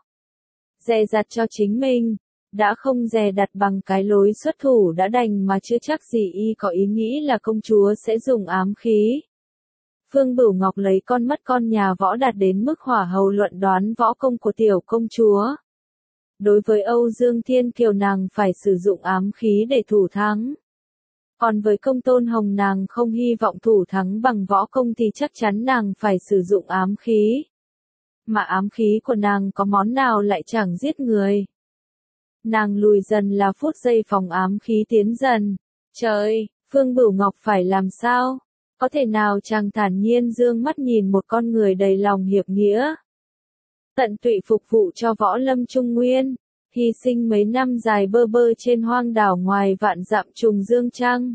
Dè dặt cho chính mình, đã không dè đặt bằng cái lối xuất thủ đã đành mà chưa chắc gì y có ý nghĩ là công chúa sẽ dùng ám khí. Phương Bửu Ngọc lấy con mắt con nhà võ đạt đến mức hỏa hầu luận đoán võ công của tiểu công chúa. Đối với Âu Dương Thiên Kiều nàng phải sử dụng ám khí để thủ thắng. Còn với công Tôn Hồng nàng không hy vọng thủ thắng bằng võ công thì chắc chắn nàng phải sử dụng ám khí. Mà ám khí của nàng có món nào lại chẳng giết người. Nàng lùi dần là phút giây phòng ám khí tiến dần. Trời, Phương Bửu Ngọc phải làm sao? Có thể nào chàng thản nhiên dương mắt nhìn một con người đầy lòng hiệp nghĩa, tận tụy phục vụ cho võ lâm Trung Nguyên, hy sinh mấy năm dài bơ bơ trên hoang đảo ngoài vạn dặm trùng dương trăng.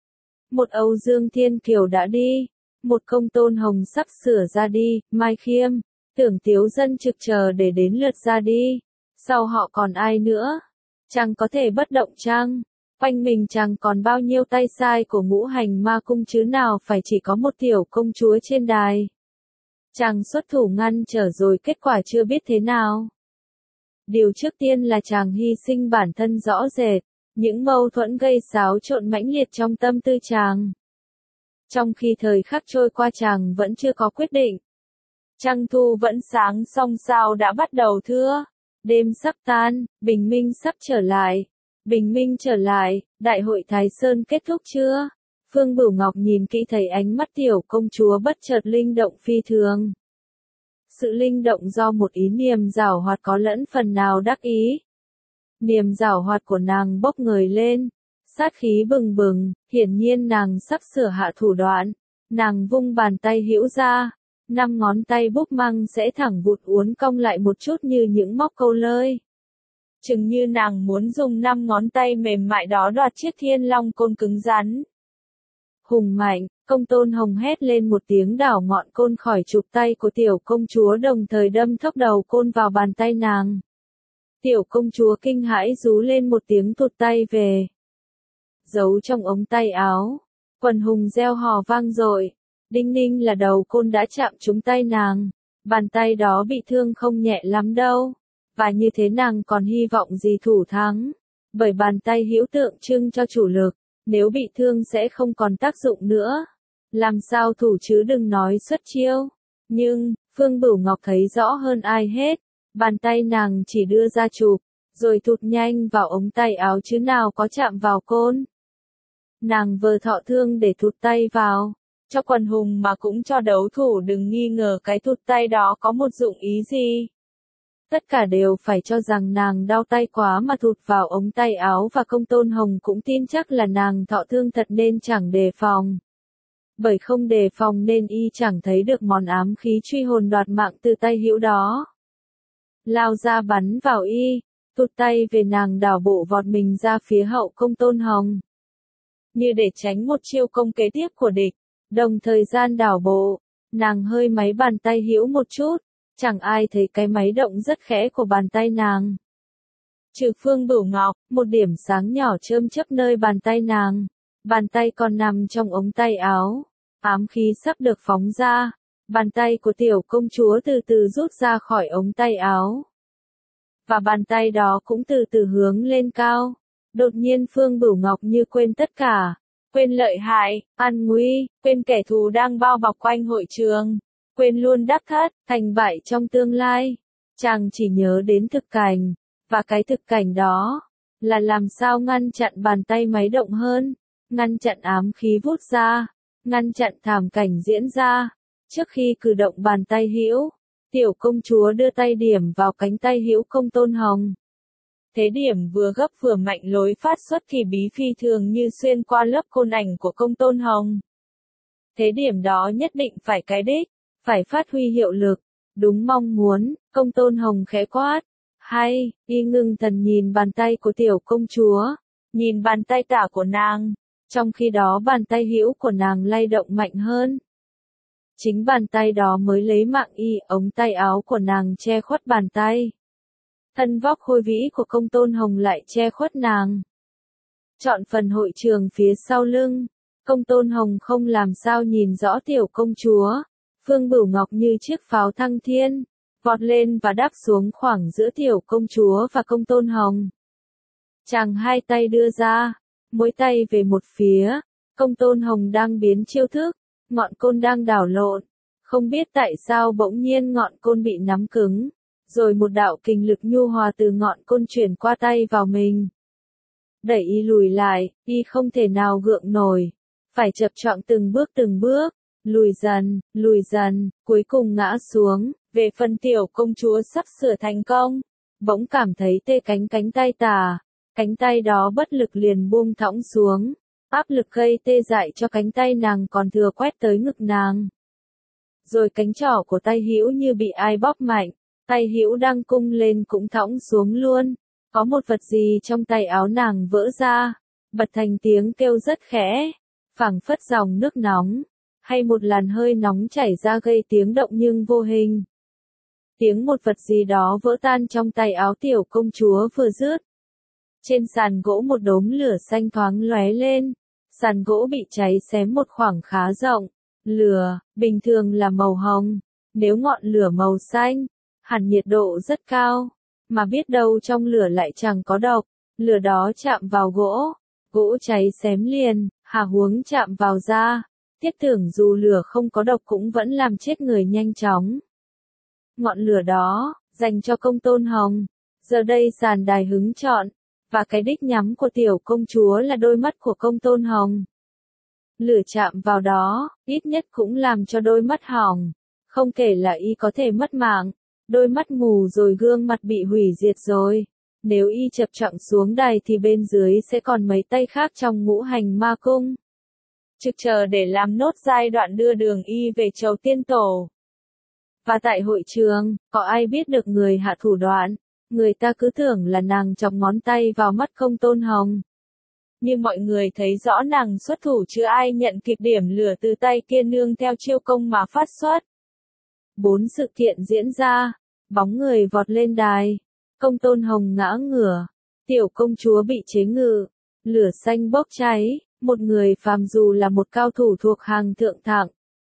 Một Âu Dương Thiên Kiều đã đi, một công Tôn Hồng sắp sửa ra đi, Mai Khiêm, Tưởng Tiếu Dân trực chờ để đến lượt ra đi, sau họ còn ai nữa? Chàng có thể bất động chăng? Quanh mình chàng còn bao nhiêu tay sai của ngũ hành ma cung chứ nào phải chỉ có một tiểu công chúa trên đài. Chàng xuất thủ ngăn trở rồi kết quả chưa biết thế nào. Điều trước tiên là chàng hy sinh bản thân rõ rệt, những mâu thuẫn gây xáo trộn mãnh liệt trong tâm tư chàng. Trong khi thời khắc trôi qua chàng vẫn chưa có quyết định. Trăng thu vẫn sáng song sao đã bắt đầu thưa. Đêm sắp tan, bình minh sắp trở lại. Bình minh trở lại, đại hội Thái Sơn kết thúc chưa? Phương Bửu Ngọc nhìn kỹ thấy ánh mắt tiểu công chúa bất chợt linh động phi thường. Sự linh động do một ý niềm giảo hoạt có lẫn phần nào đắc ý. Niềm giảo hoạt của nàng bốc ngời lên, sát khí bừng bừng, hiển nhiên nàng sắp sửa hạ thủ đoạn. Nàng vung bàn tay hữu ra, 5 ngón tay búp măng sẽ thẳng vụt uốn cong lại một chút như những móc câu lơi. Chừng như nàng muốn dùng 5 ngón tay mềm mại đó đoạt chiếc thiên long côn cứng rắn. Hùng mạnh, công Tôn Hồng hét lên một tiếng đảo ngọn côn khỏi chụp tay của tiểu công chúa đồng thời đâm thốc đầu côn vào bàn tay nàng. Tiểu công chúa kinh hãi rú lên một tiếng thụt tay về. Giấu trong ống tay áo, quần hùng reo hò vang dội. Đinh ninh là đầu côn đã chạm trúng tay nàng. Bàn tay đó bị thương không nhẹ lắm đâu. và như thế nàng còn hy vọng gì thủ thắng, bởi bàn tay hữu tượng trưng cho chủ lực, nếu bị thương sẽ không còn tác dụng nữa. Làm sao thủ chứ đừng nói xuất chiêu. Nhưng, Phương Bửu Ngọc thấy rõ hơn ai hết, bàn tay nàng chỉ đưa ra chụp, rồi thụt nhanh vào ống tay áo chứ nào có chạm vào côn. Nàng vờ thọ thương để thụt tay vào, cho quần hùng mà cũng cho đấu thủ đừng nghi ngờ cái thụt tay đó có một dụng ý gì. Tất cả đều phải cho rằng nàng đau tay quá mà thụt vào ống tay áo và Công Tôn Hồng cũng tin chắc là nàng thọ thương thật nên chẳng đề phòng. Bởi không đề phòng nên y chẳng thấy được món ám khí truy hồn đoạt mạng từ tay hữu đó. Lao ra bắn vào y, thụt tay về nàng đảo bộ vọt mình ra phía hậu Công Tôn Hồng. Như để tránh một chiêu công kế tiếp của địch, đồng thời gian đảo bộ, nàng hơi máy bàn tay hữu một chút, chẳng ai thấy cái máy động rất khẽ của bàn tay nàng. Trừ Phương Bửu Ngọc, một điểm sáng nhỏ chớm chớp nơi bàn tay nàng, bàn tay còn nằm trong ống tay áo, ám khí sắp được phóng ra, bàn tay của tiểu công chúa từ từ rút ra khỏi ống tay áo. Và bàn tay đó cũng từ từ hướng lên cao. Đột nhiên Phương Bửu Ngọc như quên tất cả, quên lợi hại, an nguy, quên kẻ thù đang bao bọc quanh hội trường, quên luôn đắc thất, thành bại trong tương lai. Chàng chỉ nhớ đến thực cảnh, và cái thực cảnh đó là làm sao ngăn chặn bàn tay máy động hơn, ngăn chặn ám khí vút ra, ngăn chặn thảm cảnh diễn ra. Trước khi cử động bàn tay hữu, tiểu công chúa đưa tay điểm vào cánh tay hữu Công Tôn Hồng. Thế điểm vừa gấp vừa mạnh lối phát xuất kỳ bí phi thường như xuyên qua lớp côn ảnh của Công Tôn Hồng. Thế điểm đó nhất định phải cái đích, phải phát huy hiệu lực, đúng mong muốn. Công Tôn Hồng khẽ quát. Hay, y ngưng thần nhìn bàn tay của tiểu công chúa, nhìn bàn tay tả của nàng, trong khi đó bàn tay hữu của nàng lay động mạnh hơn. Chính bàn tay đó mới lấy mạng y, ống tay áo của nàng che khuất bàn tay. Thân vóc khôi vĩ của Công Tôn Hồng lại che khuất nàng. Chọn phần hội trường phía sau lưng, Công Tôn Hồng không làm sao nhìn rõ tiểu công chúa. Phương Bửu Ngọc như chiếc pháo thăng thiên, vọt lên và đáp xuống khoảng giữa tiểu công chúa và Công Tôn Hồng. Chàng hai tay đưa ra, mỗi tay về một phía, Công Tôn Hồng đang biến chiêu thức, ngọn côn đang đảo lộn. Không biết tại sao bỗng nhiên ngọn côn bị nắm cứng, rồi một đạo kình lực nhu hòa từ ngọn côn chuyển qua tay vào mình. Đẩy y lùi lại, y không thể nào gượng nổi, phải chập choạng từng bước, lùi dần, cuối cùng ngã xuống. Về phần tiểu công chúa sắp sửa thành công, bỗng cảm thấy tê cánh tay tả, cánh tay đó bất lực liền buông thõng xuống, áp lực gây tê dại cho cánh tay nàng còn thừa quét tới ngực nàng. Rồi cánh trỏ của tay hữu như bị ai bóp mạnh, tay hữu đang cung lên cũng thõng xuống luôn, có một vật gì trong tay áo nàng vỡ ra, bật thành tiếng kêu rất khẽ, phảng phất dòng nước nóng, hay một làn hơi nóng chảy ra gây tiếng động nhưng vô hình. Tiếng một vật gì đó vỡ tan trong tay áo tiểu công chúa vừa dứt. Trên sàn gỗ một đốm lửa xanh thoáng lóe lên, sàn gỗ bị cháy xém một khoảng khá rộng. Lửa, bình thường là màu hồng, nếu ngọn lửa màu xanh, hẳn nhiệt độ rất cao, mà biết đâu trong lửa lại chẳng có độc. Lửa đó chạm vào gỗ, gỗ cháy xém liền, hà huống chạm vào da, thiết tưởng dù lửa không có độc cũng vẫn làm chết người nhanh chóng. Ngọn lửa đó, dành cho Công Tôn Hồng, giờ đây sàn đài hứng chọn, và cái đích nhắm của tiểu công chúa là đôi mắt của Công Tôn Hồng. Lửa chạm vào đó, ít nhất cũng làm cho đôi mắt hỏng, không kể là y có thể mất mạng, đôi mắt mù rồi gương mặt bị hủy diệt rồi. Nếu y chập choạng xuống đài thì bên dưới sẽ còn mấy tay khác trong ngũ hành ma cung, trực chờ để làm nốt giai đoạn đưa đường y về chầu tiên tổ. Và tại hội trường, có ai biết được người hạ thủ đoạn, người ta cứ tưởng là nàng chọc ngón tay vào mắt Công Tôn Hồng. Nhưng mọi người thấy rõ nàng xuất thủ chứ ai nhận kịp điểm lửa từ tay kia nương theo chiêu công mà phát xuất. 4 sự kiện diễn ra, bóng người vọt lên đài, Công Tôn Hồng ngã ngửa, tiểu công chúa bị chế ngự, lửa xanh bốc cháy, một người phàm dù là một cao thủ thuộc hàng thượng thặng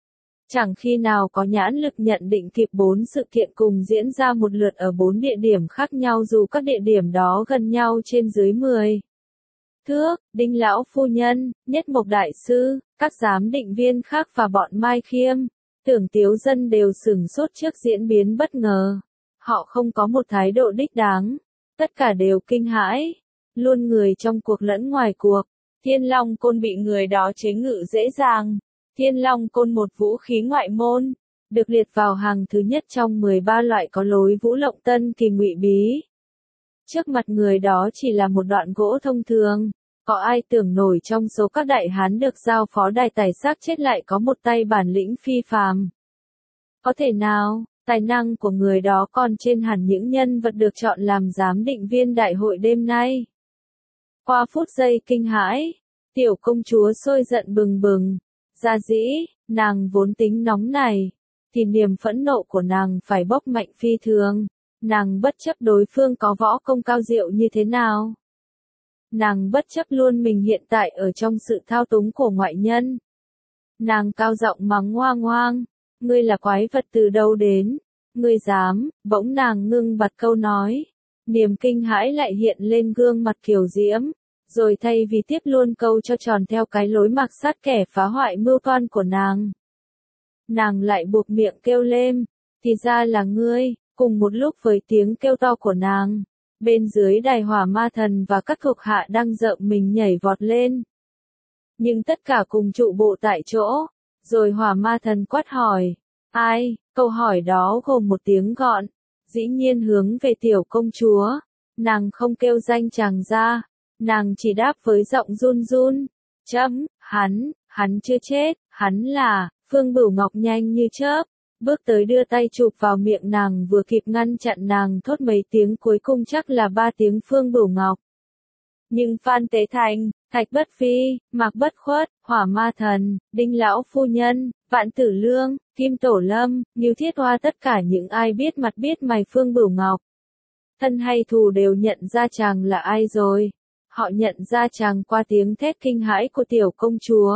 Chẳng khi nào có nhãn lực nhận định kịp 4 sự kiện cùng diễn ra một lượt ở 4 địa điểm khác nhau dù các địa điểm đó gần nhau trên dưới 10 thước. Đinh lão phu nhân, Nhất Mộc đại sư, các giám định viên khác và bọn Mai Khiêm, Tưởng Tiếu Dân đều sửng sốt trước diễn biến bất ngờ. Họ không có một thái độ đích đáng. Tất cả đều kinh hãi. Luôn người trong cuộc lẫn ngoài cuộc. Thiên Long Côn bị người đó chế ngự dễ dàng. Thiên Long Côn một vũ khí ngoại môn, được liệt vào hàng thứ nhất trong 13 loại có lối vũ lộng tân kỳ ngụy bí. Trước mặt người đó chỉ là một đoạn gỗ thông thường. Có ai tưởng nổi trong số các đại hán được giao phó đài tài xác chết lại có một tay bản lĩnh phi phàm. Có thể nào, tài năng của người đó còn trên hẳn những nhân vật được chọn làm giám định viên đại hội đêm nay. Qua phút giây kinh hãi, tiểu công chúa sôi giận bừng bừng. Gia dĩ, nàng vốn tính nóng này, thì niềm phẫn nộ của nàng phải bốc mạnh phi thường. Nàng bất chấp đối phương có võ công cao diệu như thế nào. Nàng bất chấp luôn mình hiện tại ở trong sự thao túng của ngoại nhân. Nàng cao giọng mắng hoang hoang, ngươi là quái vật từ đâu đến, ngươi dám, bỗng nàng ngưng bặt câu nói. Niềm kinh hãi lại hiện lên gương mặt kiều diễm, rồi thay vì tiếp luôn câu cho tròn theo cái lối mặc sát kẻ phá hoại mưu toan của nàng. Nàng lại buộc miệng kêu lên, thì ra là ngươi, cùng một lúc với tiếng kêu to của nàng. Bên dưới đài Hỏa Ma Thần và các thuộc hạ đang rợm mình nhảy vọt lên. Nhưng tất cả cùng trụ bộ tại chỗ, rồi Hỏa Ma Thần quát hỏi, ai? Câu hỏi đó gồm một tiếng gọn, dĩ nhiên hướng về tiểu công chúa. Nàng không kêu danh chàng ra, nàng chỉ đáp với giọng run run, hắn chưa chết, hắn là, Phương Bửu Ngọc nhanh như chớp. Bước tới đưa tay chụp vào miệng nàng vừa kịp ngăn chặn nàng thốt mấy tiếng cuối cùng chắc là 3 tiếng Phương Bửu Ngọc. Nhưng Phan Tế Thành, Thạch Bất Phi, Mạc Bất Khuất, Hỏa Ma Thần, Đinh Lão Phu Nhân, Vạn Tử Lương, Kim Tổ Lâm, Ngưu Thiết Hoa tất cả những ai biết mặt biết mày Phương Bửu Ngọc. Thân hay thù đều nhận ra chàng là ai rồi. Họ nhận ra chàng qua tiếng thét kinh hãi của tiểu công chúa.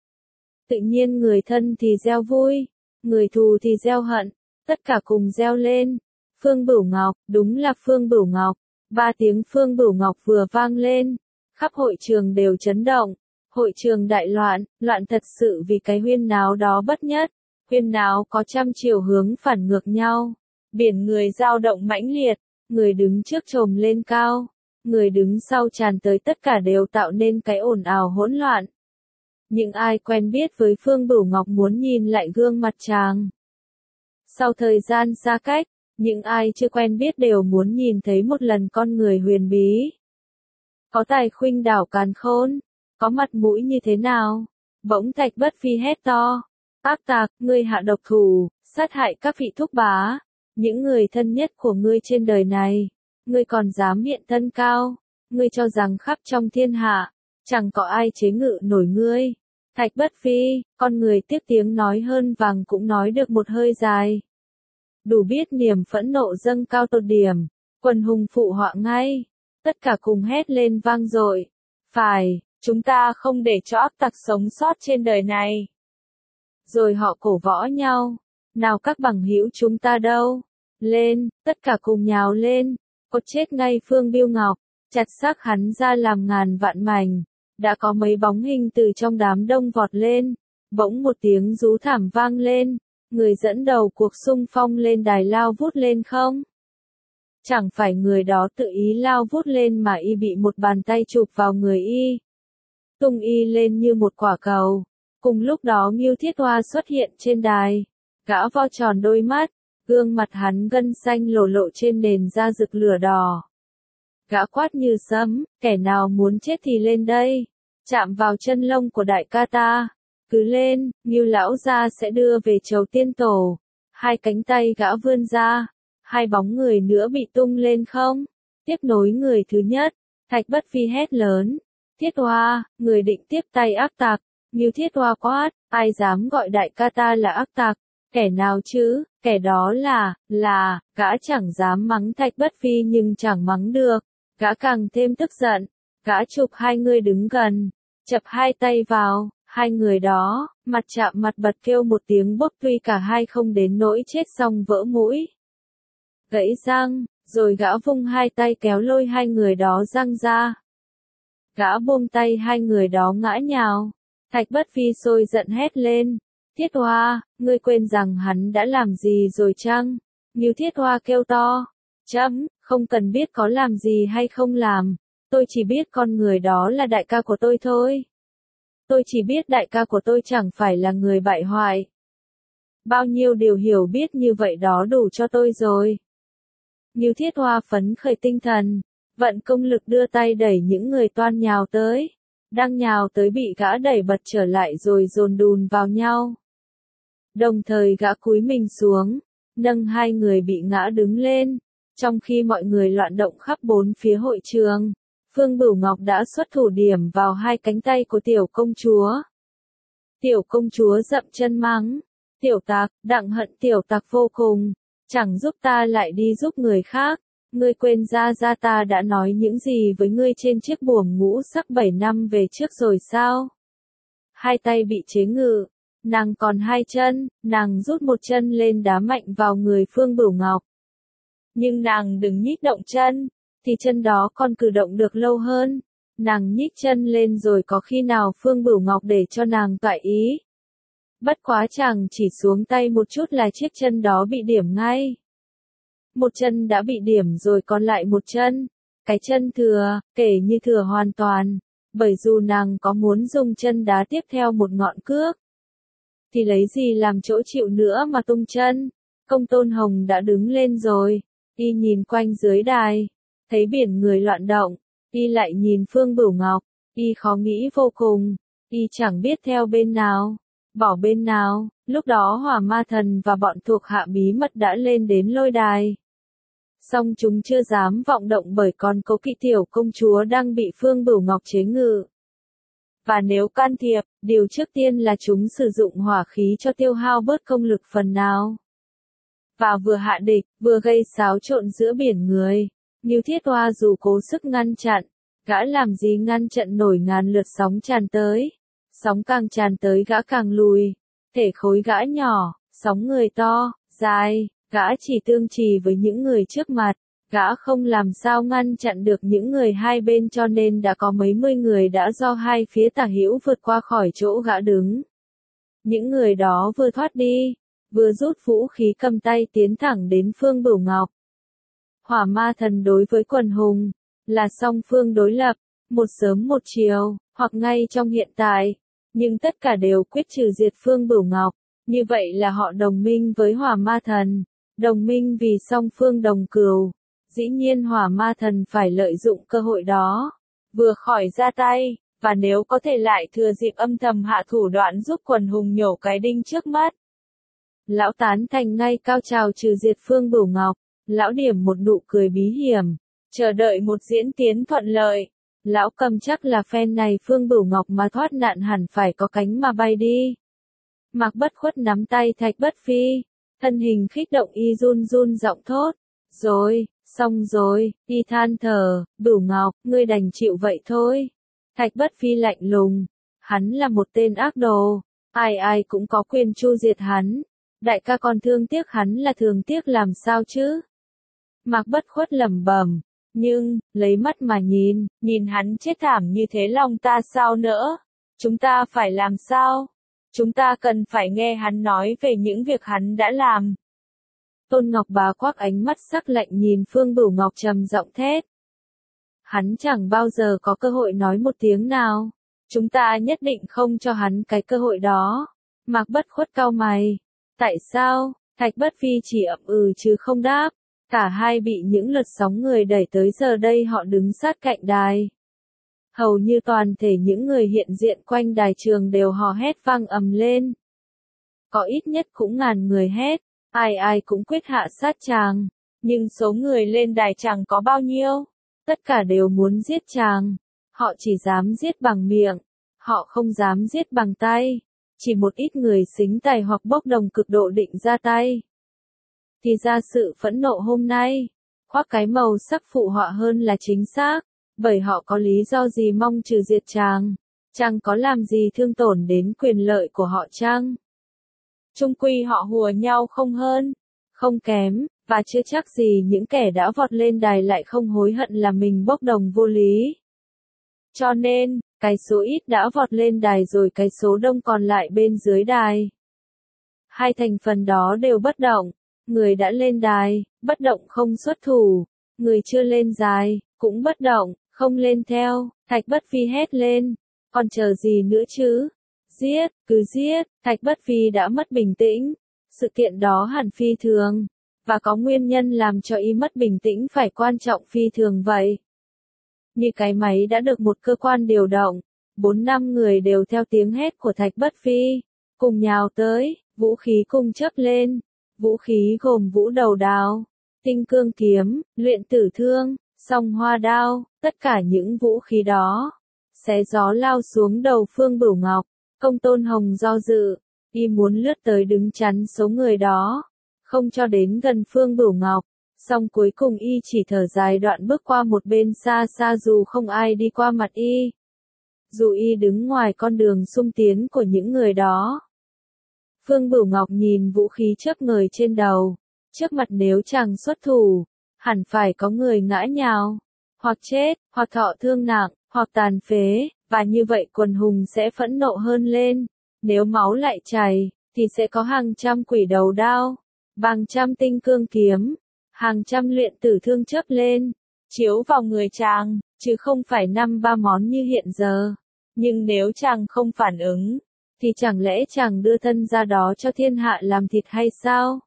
Tự nhiên người thân thì reo vui. Người thù thì gieo hận, tất cả cùng gieo lên. Phương Bửu Ngọc, đúng là Phương Bửu Ngọc. 3 tiếng Phương Bửu Ngọc vừa vang lên, khắp hội trường đều chấn động. Hội trường đại loạn, loạn thật sự vì cái huyên náo đó bất nhất. Huyên náo có trăm chiều hướng phản ngược nhau. Biển người dao động mãnh liệt, người đứng trước trồm lên cao, người đứng sau tràn tới tất cả đều tạo nên cái ồn ào hỗn loạn. Những ai quen biết với Phương Bửu Ngọc muốn nhìn lại gương mặt chàng. Sau thời gian xa cách, những ai chưa quen biết đều muốn nhìn thấy một lần con người huyền bí. Có tài khuynh đảo càn khôn, có mặt mũi như thế nào? Bỗng Thạch Bất Phi hét to. Ác tặc, ngươi hạ độc thủ, sát hại các vị thúc bá, những người thân nhất của ngươi trên đời này. Ngươi còn dám hiện thân cao, ngươi cho rằng khắp trong thiên hạ, chẳng có ai chế ngự nổi ngươi. Thạch Bất Phi, con người tiếc tiếng nói hơn vàng cũng nói được một hơi dài. Đủ biết niềm phẫn nộ dâng cao tột điểm, quần hùng phụ họa ngay, tất cả cùng hét lên vang dội. Phải, chúng ta không để cho ác tặc sống sót trên đời này. Rồi họ cổ võ nhau, nào các bằng hữu chúng ta đâu, lên, tất cả cùng nhào lên, cột chết ngay Phương Biêu Ngọc, chặt xác hắn ra làm ngàn vạn mảnh. Đã có mấy bóng hình từ trong đám đông vọt lên, bỗng một tiếng rú thảm vang lên, người dẫn đầu cuộc xung phong lên đài lao vút lên không? Chẳng phải người đó tự ý lao vút lên mà y bị một bàn tay chụp vào người y. Tung y lên như một quả cầu. Cùng lúc đó Ngưu Thiết Hoa xuất hiện trên đài. Gã vo tròn đôi mắt, gương mặt hắn gân xanh lộ lộ trên nền da rực lửa đỏ. Gã quát như sấm, kẻ nào muốn chết thì lên đây, chạm vào chân lông của đại ca ta, cứ lên, Ngưu lão gia sẽ đưa về chầu tiên tổ. 2 cánh tay gã vươn ra, 2 bóng người nữa bị tung lên không, tiếp nối người thứ nhất, Thạch Bất Phi hét lớn, Thiết Hoa, người định tiếp tay ác tặc. Ngưu Thiết Hoa quát, ai dám gọi đại ca ta là ác tặc, kẻ nào chứ, kẻ đó là, gã chẳng dám mắng Thạch Bất Phi nhưng chẳng mắng được. Gã càng thêm tức giận, gã chụp 2 người đứng gần, chập 2 tay vào, Hai người đó, mặt chạm mặt bật kêu một tiếng bốp tuy cả hai không đến nỗi chết xong vỡ mũi. Gãy răng, rồi gã vung hai tay kéo lôi hai người đó răng ra. Gã buông tay hai người đó ngã nhào. Thạch Bất Phi sôi giận hét lên. Thiết Hoa, ngươi quên rằng hắn đã làm gì rồi chăng? Ngưu Thiết Hoa kêu to. Chấm, không cần biết có làm gì hay không làm. Tôi chỉ biết con người đó là đại ca của tôi thôi. Tôi chỉ biết đại ca của tôi chẳng phải là người bại hoại. Bao nhiêu điều hiểu biết như vậy đó đủ cho tôi rồi. Ngưu Thiết Hoa phấn khởi tinh thần, vận công lực đưa tay đẩy những người toan nhào tới. Đang nhào tới bị gã đẩy bật trở lại rồi dồn đùn vào nhau. Đồng thời gã cúi mình xuống, nâng hai người bị ngã đứng lên. Trong khi mọi người loạn động khắp bốn phía hội trường, Phương Bửu Ngọc đã xuất thủ điểm vào hai cánh tay của tiểu công chúa. Tiểu công chúa dậm chân mắng. Tiểu tặc, đặng hận tiểu tặc vô cùng. Chẳng giúp ta lại đi giúp người khác. Ngươi quên ra ta đã nói những gì với ngươi trên chiếc buồm ngũ sắc 7 năm về trước rồi sao? Hai tay bị chế ngự, nàng còn hai chân, nàng rút một chân lên đá mạnh vào người Phương Bửu Ngọc. Nhưng nàng đừng nhích động chân, thì chân đó còn cử động được lâu hơn. Nàng nhích chân lên rồi có khi nào Phương Bửu Ngọc để cho nàng toại ý. Bất quá chàng chỉ xuống tay một chút là chiếc chân đó bị điểm ngay. Một chân đã bị điểm rồi còn lại một chân. Cái chân thừa, kể như thừa hoàn toàn. Bởi dù nàng có muốn dùng chân đá tiếp theo một ngọn cước, thì lấy gì làm chỗ chịu nữa mà tung chân. Công Tôn Hồng đã đứng lên rồi. Y nhìn quanh dưới đài. Thấy biển người loạn động. Y lại nhìn Phương Bửu Ngọc. Y khó nghĩ vô cùng. Y chẳng biết theo bên nào. Bỏ bên nào. Lúc đó Hỏa Ma Thần và bọn thuộc hạ bí mật đã lên đến lôi đài. Song chúng chưa dám vọng động bởi còn cố kỵ tiểu công chúa đang bị Phương Bửu Ngọc chế ngự. Và nếu can thiệp, điều trước tiên là chúng sử dụng hỏa khí cho tiêu hao bớt công lực phần nào. Và vừa hạ địch, vừa gây xáo trộn giữa biển người. Ngưu Thiết Hoa dù cố sức ngăn chặn, gã làm gì ngăn chặn nổi ngàn lượt sóng tràn tới. Sóng càng tràn tới gã càng lùi. Thể khối gã nhỏ, sóng người to, dài. Gã chỉ tương trì với những người trước mặt, gã không làm sao ngăn chặn được những người hai bên cho nên đã có mấy mươi người đã do hai phía tả hữu vượt qua khỏi chỗ gã đứng. Những người đó vừa thoát đi, vừa rút vũ khí cầm tay tiến thẳng đến Phương Bửu Ngọc. Hỏa Ma Thần đối với quần hùng, là song phương đối lập, một sớm một chiều, hoặc ngay trong hiện tại, nhưng tất cả đều quyết trừ diệt Phương Bửu Ngọc, như vậy là họ đồng minh với Hỏa Ma Thần. Đồng minh vì song phương đồng cừu, dĩ nhiên Hỏa Ma Thần phải lợi dụng cơ hội đó, vừa khỏi ra tay, và nếu có thể lại thừa dịp âm thầm hạ thủ đoạn giúp quần hùng nhổ cái đinh trước mắt. Lão tán thành ngay cao trào trừ diệt Phương Bửu Ngọc, lão điểm một nụ cười bí hiểm, chờ đợi một diễn tiến thuận lợi. Lão cầm chắc là phen này Phương Bửu Ngọc mà thoát nạn hẳn phải có cánh mà bay đi. Mạc Bất Khuất nắm tay Thạch Bất Phi. Thân hình khích động y run run giọng thốt. Rồi, xong rồi, y than thở, Bửu Ngọc, ngươi đành chịu vậy thôi. Thạch Bất Phi lạnh lùng. Hắn là một tên ác đồ. Ai ai cũng có quyền tru diệt hắn. Đại ca còn thương tiếc hắn là thường tiếc làm sao chứ? Mạc Bất Khuất lẩm bẩm. Nhưng, lấy mắt mà nhìn hắn chết thảm như thế lòng ta sao nữa? Chúng ta phải làm sao? Chúng ta cần phải nghe hắn nói về những việc hắn đã làm. Tôn Ngọc Bá quắc ánh mắt sắc lạnh nhìn Phương Bửu Ngọc trầm giọng thét. Hắn chẳng bao giờ có cơ hội nói một tiếng nào. Chúng ta nhất định không cho hắn cái cơ hội đó. Mạc Bất Khuất cau mày. Tại sao? Thạch Bất Phi chỉ ậm ừ chứ không đáp. Cả hai bị những lượt sóng người đẩy tới giờ đây họ đứng sát cạnh đài. Hầu như toàn thể những người hiện diện quanh đài trường đều hò hét vang ầm lên. Có ít nhất cũng ngàn người hét, ai ai cũng quyết hạ sát chàng. Nhưng số người lên đài chẳng có bao nhiêu. Tất cả đều muốn giết chàng. Họ chỉ dám giết bằng miệng. Họ không dám giết bằng tay. Chỉ một ít người xính tài hoặc bốc đồng cực độ định ra tay. Thì ra sự phẫn nộ hôm nay, khoác cái màu sắc phụ họa hơn là chính xác. Bởi họ có lý do gì mong trừ diệt chàng. Chẳng có làm gì thương tổn đến quyền lợi của họ chăng? Chung quy họ hùa nhau không hơn, không kém, và chưa chắc gì những kẻ đã vọt lên đài lại không hối hận là mình bốc đồng vô lý. Cho nên, cái số ít đã vọt lên đài rồi cái số đông còn lại bên dưới đài. Hai thành phần đó đều bất động, người đã lên đài, bất động không xuất thủ, người chưa lên đài, cũng bất động, không lên theo. Thạch Bất Phi hét lên, còn chờ gì nữa chứ? Giết, cứ giết. Thạch Bất Phi đã mất bình tĩnh. Sự kiện đó hẳn phi thường, và có nguyên nhân làm cho y mất bình tĩnh phải quan trọng phi thường vậy. Như cái máy đã được một cơ quan điều động, 4-5 người đều theo tiếng hét của Thạch Bất Phi, cùng nhào tới, vũ khí cùng chớp lên. Vũ khí gồm vũ đầu đao, tinh cương kiếm, luyện tử thương, song hoa đao, tất cả những vũ khí đó xé gió lao xuống đầu Phương Bửu Ngọc. Công Tôn Hồng do dự, y muốn lướt tới đứng chắn số người đó, không cho đến gần Phương Bửu Ngọc, song cuối cùng y chỉ thở dài đoạn bước qua một bên xa xa dù không ai đi qua mặt y. Dù y đứng ngoài con đường xung tiến của những người đó. Phương Bửu Ngọc nhìn vũ khí chớp ngời trên đầu, trước mặt nếu chàng xuất thủ, hẳn phải có người ngã nhào, hoặc chết, hoặc thọ thương nặng, hoặc tàn phế, và như vậy quần hùng sẽ phẫn nộ hơn lên. Nếu máu lại chảy, thì sẽ có hàng trăm quỷ đầu đao, hàng trăm tinh cương kiếm, hàng trăm luyện tử thương chớp lên, chiếu vào người chàng, chứ không phải 5-3 món như hiện giờ. Nhưng nếu chàng không phản ứng, thì chẳng lẽ chàng đưa thân ra đó cho thiên hạ làm thịt hay sao?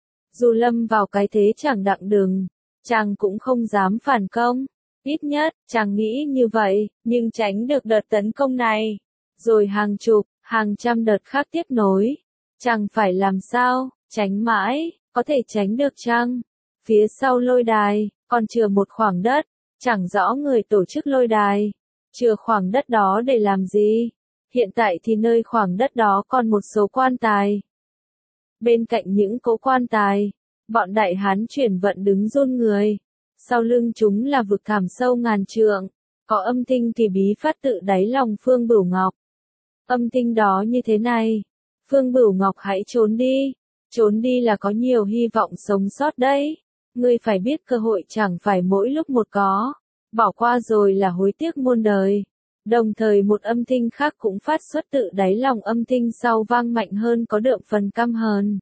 Dù lâm vào cái thế chẳng đặng đừng, chàng cũng không dám phản công. Ít nhất, chàng nghĩ như vậy, nhưng tránh được đợt tấn công này. Rồi hàng chục, hàng trăm đợt khác tiếp nối. Chàng phải làm sao, tránh mãi, có thể tránh được chăng? Phía sau lôi đài, còn chừa một khoảng đất, chẳng rõ người tổ chức lôi đài. Chừa khoảng đất đó để làm gì? Hiện tại thì nơi khoảng đất đó còn một số quan tài. Bên cạnh những cỗ quan tài, bọn đại hán chuyển vận đứng run người. Sau lưng chúng là vực thẳm sâu ngàn trượng, có âm thanh kỳ bí phát tự đáy lòng Phương Bửu Ngọc. Âm thanh đó như thế này: Phương Bửu Ngọc hãy trốn đi là có nhiều hy vọng sống sót đấy. Ngươi phải biết cơ hội chẳng phải mỗi lúc một có, bỏ qua rồi là hối tiếc muôn đời. Đồng thời một âm thanh khác cũng phát xuất tự đáy lòng âm thanh sau vang mạnh hơn có đượm phần căm hờn.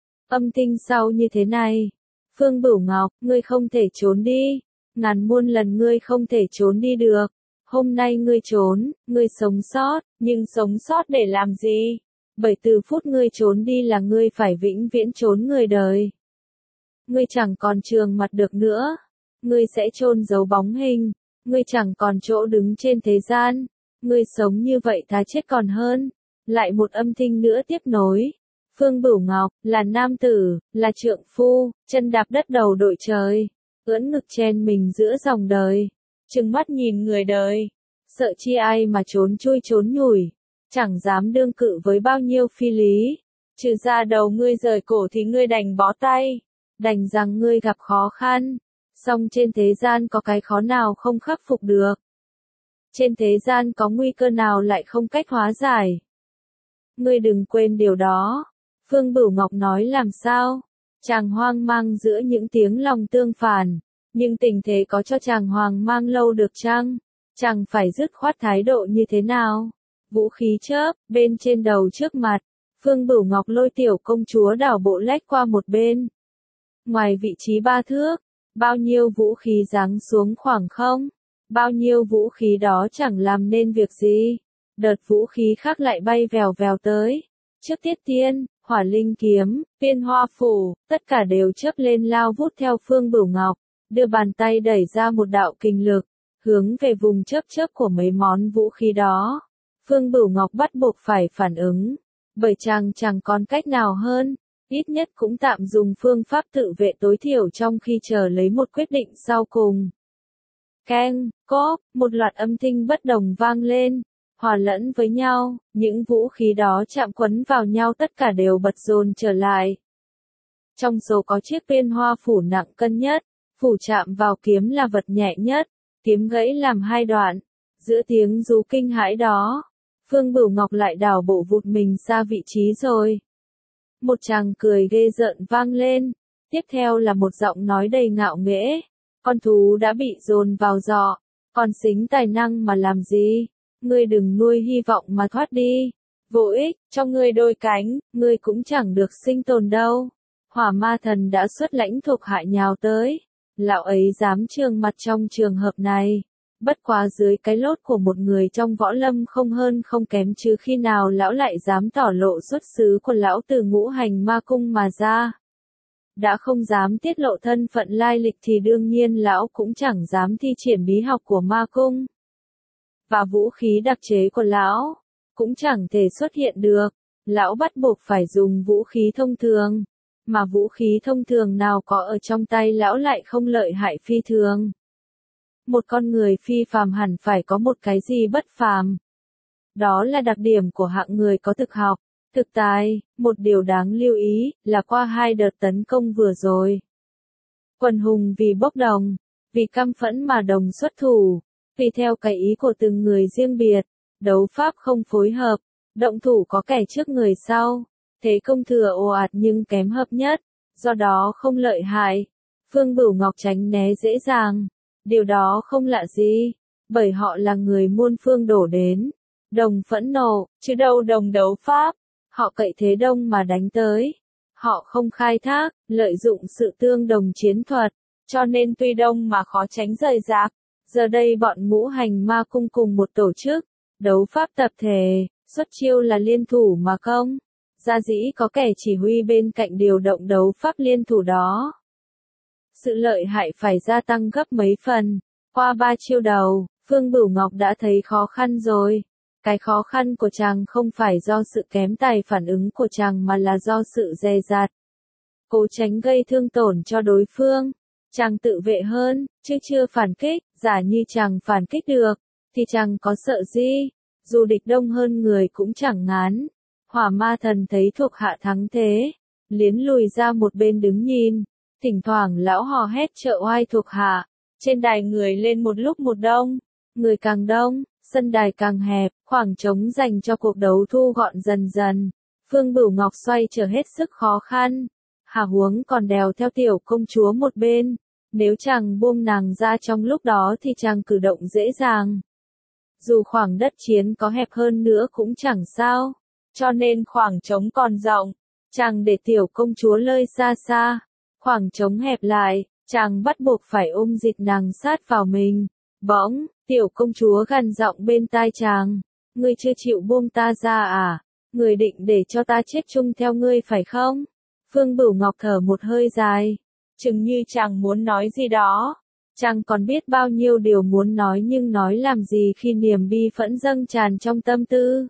Âm thanh sau như thế này: Phương Bửu Ngọc, ngươi không thể trốn đi, ngàn muôn lần ngươi không thể trốn đi được. Hôm nay ngươi trốn, ngươi sống sót, nhưng sống sót để làm gì? Bởi từ phút ngươi trốn đi là ngươi phải vĩnh viễn trốn người đời. Ngươi chẳng còn trường mặt được nữa, ngươi sẽ chôn giấu bóng hình, ngươi chẳng còn chỗ đứng trên thế gian, ngươi sống như vậy thà chết còn hơn. Lại một âm thanh nữa tiếp nối: Phương Bửu Ngọc, là nam tử, là trượng phu, chân đạp đất đầu đội trời, ưỡn ngực chen mình giữa dòng đời, trừng mắt nhìn người đời, sợ chi ai mà trốn chui trốn nhủi, chẳng dám đương cự với bao nhiêu phi lý, trừ ra đầu ngươi rời cổ thì ngươi đành bó tay, đành rằng ngươi gặp khó khăn, song trên thế gian có cái khó nào không khắc phục được. Trên thế gian có nguy cơ nào lại không cách hóa giải. Ngươi đừng quên điều đó. Phương Bửu Ngọc nói làm sao? Chàng hoang mang giữa những tiếng lòng tương phản, nhưng tình thế có cho chàng hoang mang lâu được chăng? Chàng phải dứt khoát thái độ như thế nào? Vũ khí chớp, bên trên đầu trước mặt, Phương Bửu Ngọc lôi tiểu công chúa đảo bộ lách qua một bên. Ngoài vị trí 3 thước, bao nhiêu vũ khí giáng xuống khoảng không? Bao nhiêu vũ khí đó chẳng làm nên việc gì? Đợt vũ khí khác lại bay vèo vèo tới. Trước Tiết Tiên, Hỏa Linh kiếm, Viên Hoa phủ, tất cả đều chớp lên lao vút theo Phương Bửu Ngọc, đưa bàn tay đẩy ra một đạo kình lực, hướng về vùng chớp chớp của mấy món vũ khí đó. Phương Bửu Ngọc bắt buộc phải phản ứng, bởi chàng chẳng còn cách nào hơn, ít nhất cũng tạm dùng phương pháp tự vệ tối thiểu trong khi chờ lấy một quyết định sau cùng. Keng, cóp, một loạt âm thanh bất đồng vang lên. Hòa lẫn với nhau, những vũ khí đó chạm quấn vào nhau tất cả đều bật dồn trở lại. Trong số có chiếc Viên Hoa phủ nặng cân nhất, phủ chạm vào kiếm là vật nhẹ nhất, kiếm gãy làm 2 đoạn. Giữa tiếng rú kinh hãi đó, Phương Bửu Ngọc lại đảo bộ vụt mình ra vị trí rồi. Một tràng cười ghê rợn vang lên, tiếp theo là một giọng nói đầy ngạo nghễ. Con thú đã bị dồn vào giỏ, còn xính tài năng mà làm gì? Ngươi đừng nuôi hy vọng mà thoát đi. Vô ích, cho ngươi đôi cánh, ngươi cũng chẳng được sinh tồn đâu. Hỏa ma thần đã xuất lãnh thuộc hạ nhào tới. Lão ấy dám trương mặt trong trường hợp này. Bất quá dưới cái lốt của một người trong võ lâm không hơn không kém, chứ khi nào lão lại dám tỏ lộ xuất xứ của lão từ Ngũ Hành Ma Cung mà ra. Đã không dám tiết lộ thân phận lai lịch thì đương nhiên lão cũng chẳng dám thi triển bí học của ma cung. Và vũ khí đặc chế của lão cũng chẳng thể xuất hiện được. Lão bắt buộc phải dùng vũ khí thông thường. Mà vũ khí thông thường nào có ở trong tay lão lại không lợi hại phi thường. Một con người phi phàm hẳn phải có một cái gì bất phàm. Đó là đặc điểm của hạng người có thực học, thực tài. Một điều đáng lưu ý là qua 2 đợt tấn công vừa rồi, quần hùng vì bốc đồng, vì căm phẫn mà đồng xuất thủ, vì theo cái ý của từng người riêng biệt, đấu pháp không phối hợp, động thủ có kẻ trước người sau, thế công thừa ồ ạt nhưng kém hợp nhất, do đó không lợi hại. Phương Bửu Ngọc tránh né dễ dàng. Điều đó không lạ gì, bởi họ là người muôn phương đổ đến, đồng phẫn nộ, chứ đâu đồng đấu pháp. Họ cậy thế đông mà đánh tới. Họ không khai thác, lợi dụng sự tương đồng chiến thuật, cho nên tuy đông mà khó tránh rời rạc. Giờ đây bọn Ngũ Hành Ma Cung cùng một tổ chức, đấu pháp tập thể, xuất chiêu là liên thủ mà không. Gia dĩ có kẻ chỉ huy bên cạnh điều động đấu pháp liên thủ đó. Sự lợi hại phải gia tăng gấp mấy phần. Qua 3 chiêu đầu, Phương Bửu Ngọc đã thấy khó khăn rồi. Cái khó khăn của chàng không phải do sự kém tài phản ứng của chàng mà là do sự dè dặt. Cố tránh gây thương tổn cho đối phương. Chàng tự vệ hơn, chứ chưa phản kích. Giả như chàng phản kích được, thì chàng có sợ gì. Dù địch đông hơn người cũng chẳng ngán. Hỏa ma thần thấy thuộc hạ thắng thế, liến lùi ra một bên đứng nhìn. Thỉnh thoảng lão hò hét trợ oai thuộc hạ. Trên đài người lên một lúc một đông. Người càng đông, sân đài càng hẹp, khoảng trống dành cho cuộc đấu thu gọn dần dần. Phương Bửu Ngọc xoay trở hết sức khó khăn. Hà huống còn đèo theo tiểu công chúa một bên. Nếu chàng buông nàng ra trong lúc đó thì chàng cử động dễ dàng. Dù khoảng đất chiến có hẹp hơn nữa cũng chẳng sao. Cho nên khoảng trống còn rộng. Chàng để tiểu công chúa lơi xa xa. Khoảng trống hẹp lại, chàng bắt buộc phải ôm dịch nàng sát vào mình. Bỗng, tiểu công chúa gằn giọng bên tai chàng. Ngươi chưa chịu buông ta ra à? Ngươi định để cho ta chết chung theo ngươi phải không? Phương Bửu Ngọc thở một hơi dài. Chừng như chàng muốn nói gì đó. Chàng còn biết bao nhiêu điều muốn nói nhưng nói làm gì khi niềm bi phẫn dâng tràn trong tâm tư.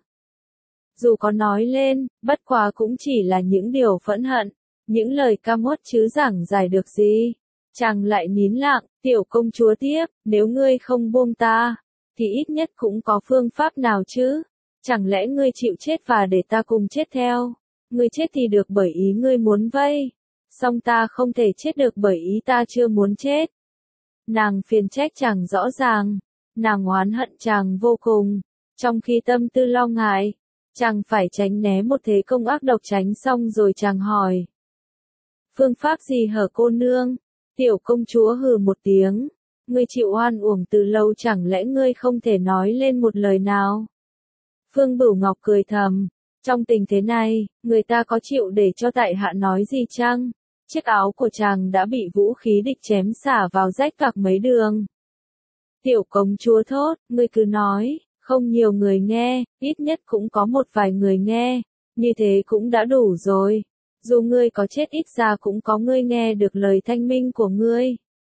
Dù có nói lên, bất quá cũng chỉ là những điều phẫn hận. Những lời cam uất chứ giảng giải được gì. Chàng lại nín lặng, tiểu công chúa tiếp, nếu ngươi không buông ta, thì ít nhất cũng có phương pháp nào chứ. Chẳng lẽ ngươi chịu chết và để ta cùng chết theo? Ngươi chết thì được bởi ý ngươi muốn vây. Song ta không thể chết được bởi ý ta chưa muốn chết. Nàng phiền trách chàng rõ ràng. Nàng oán hận chàng vô cùng. Trong khi tâm tư lo ngại, chàng phải tránh né một thế công ác độc, tránh xong rồi chàng hỏi. Phương pháp gì hở cô nương? Tiểu công chúa hừ một tiếng. Ngươi chịu oan uổng từ lâu, chẳng lẽ ngươi không thể nói lên một lời nào? Phương Bửu Ngọc cười thầm. Trong tình thế này, người ta có chịu để cho tại hạ nói gì chăng? Chiếc áo của chàng đã bị vũ khí địch chém xả vào rách toạc mấy đường. Tiểu công chúa thốt, ngươi cứ nói, không nhiều người nghe, ít nhất cũng có một vài người nghe. Như thế cũng đã đủ rồi. Dù ngươi có chết ít ra cũng có người nghe được lời thanh minh của ngươi.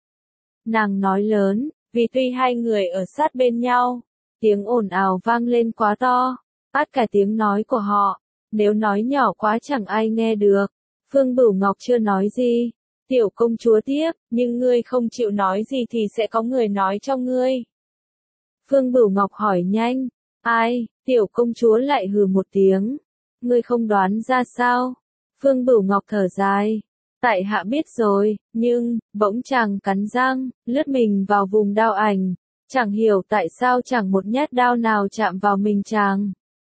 Nàng nói lớn, vì tuy hai người ở sát bên nhau, tiếng ồn ào vang lên quá to, át cả tiếng nói của họ. Nếu nói nhỏ quá chẳng ai nghe được. Phương Bửu Ngọc chưa nói gì. Tiểu công chúa tiếp, nhưng ngươi không chịu nói gì thì sẽ có người nói cho ngươi. Phương Bửu Ngọc hỏi nhanh, ai? Tiểu công chúa lại hừ một tiếng. Ngươi không đoán ra sao? Phương Bửu Ngọc thở dài. Tại hạ biết rồi, nhưng, bỗng chàng cắn răng, lướt mình vào vùng đao ảnh. Chẳng hiểu tại sao chẳng một nhát đao nào chạm vào mình chàng.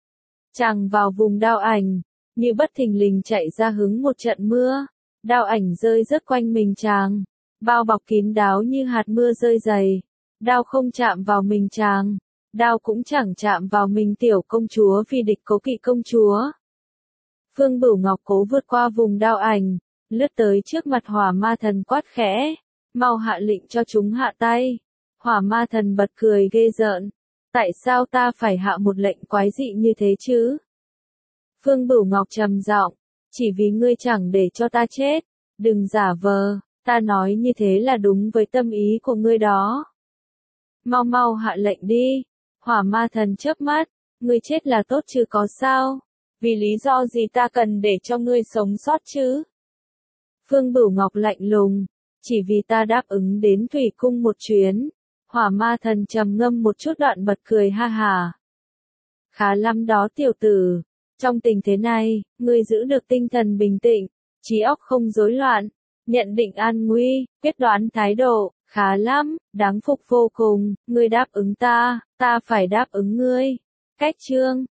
Chàng vào vùng đao ảnh, như bất thình lình chạy ra hứng một trận mưa. Đao ảnh rơi rớt quanh mình chàng, bao bọc kín đáo như hạt mưa rơi dày. Đao không chạm vào mình chàng, đao cũng chẳng chạm vào mình tiểu công chúa vì địch cố kỵ công chúa. Phương Bửu Ngọc cố vượt qua vùng đao ảnh, lướt tới trước mặt Hỏa Ma Thần quát khẽ, mau hạ lệnh cho chúng hạ tay. Hỏa Ma Thần bật cười ghê rợn, tại sao ta phải hạ một lệnh quái dị như thế chứ? Phương Bửu Ngọc trầm giọng, chỉ vì ngươi chẳng để cho ta chết, đừng giả vờ, ta nói như thế là đúng với tâm ý của ngươi đó. Mau mau hạ lệnh đi. Hỏa Ma Thần chớp mắt, ngươi chết là tốt chứ có sao? Vì lý do gì ta cần để cho ngươi sống sót chứ? Phương Bửu Ngọc lạnh lùng, chỉ vì ta đáp ứng đến Thủy Cung một chuyến. Hỏa Ma Thần trầm ngâm một chút đoạn bật cười ha hà. Khá lắm đó tiểu tử, trong tình thế này, ngươi giữ được tinh thần bình tĩnh, trí óc không rối loạn, nhận định an nguy, quyết đoán thái độ, khá lắm, đáng phục vô cùng, ngươi đáp ứng ta, ta phải đáp ứng ngươi. Cách chương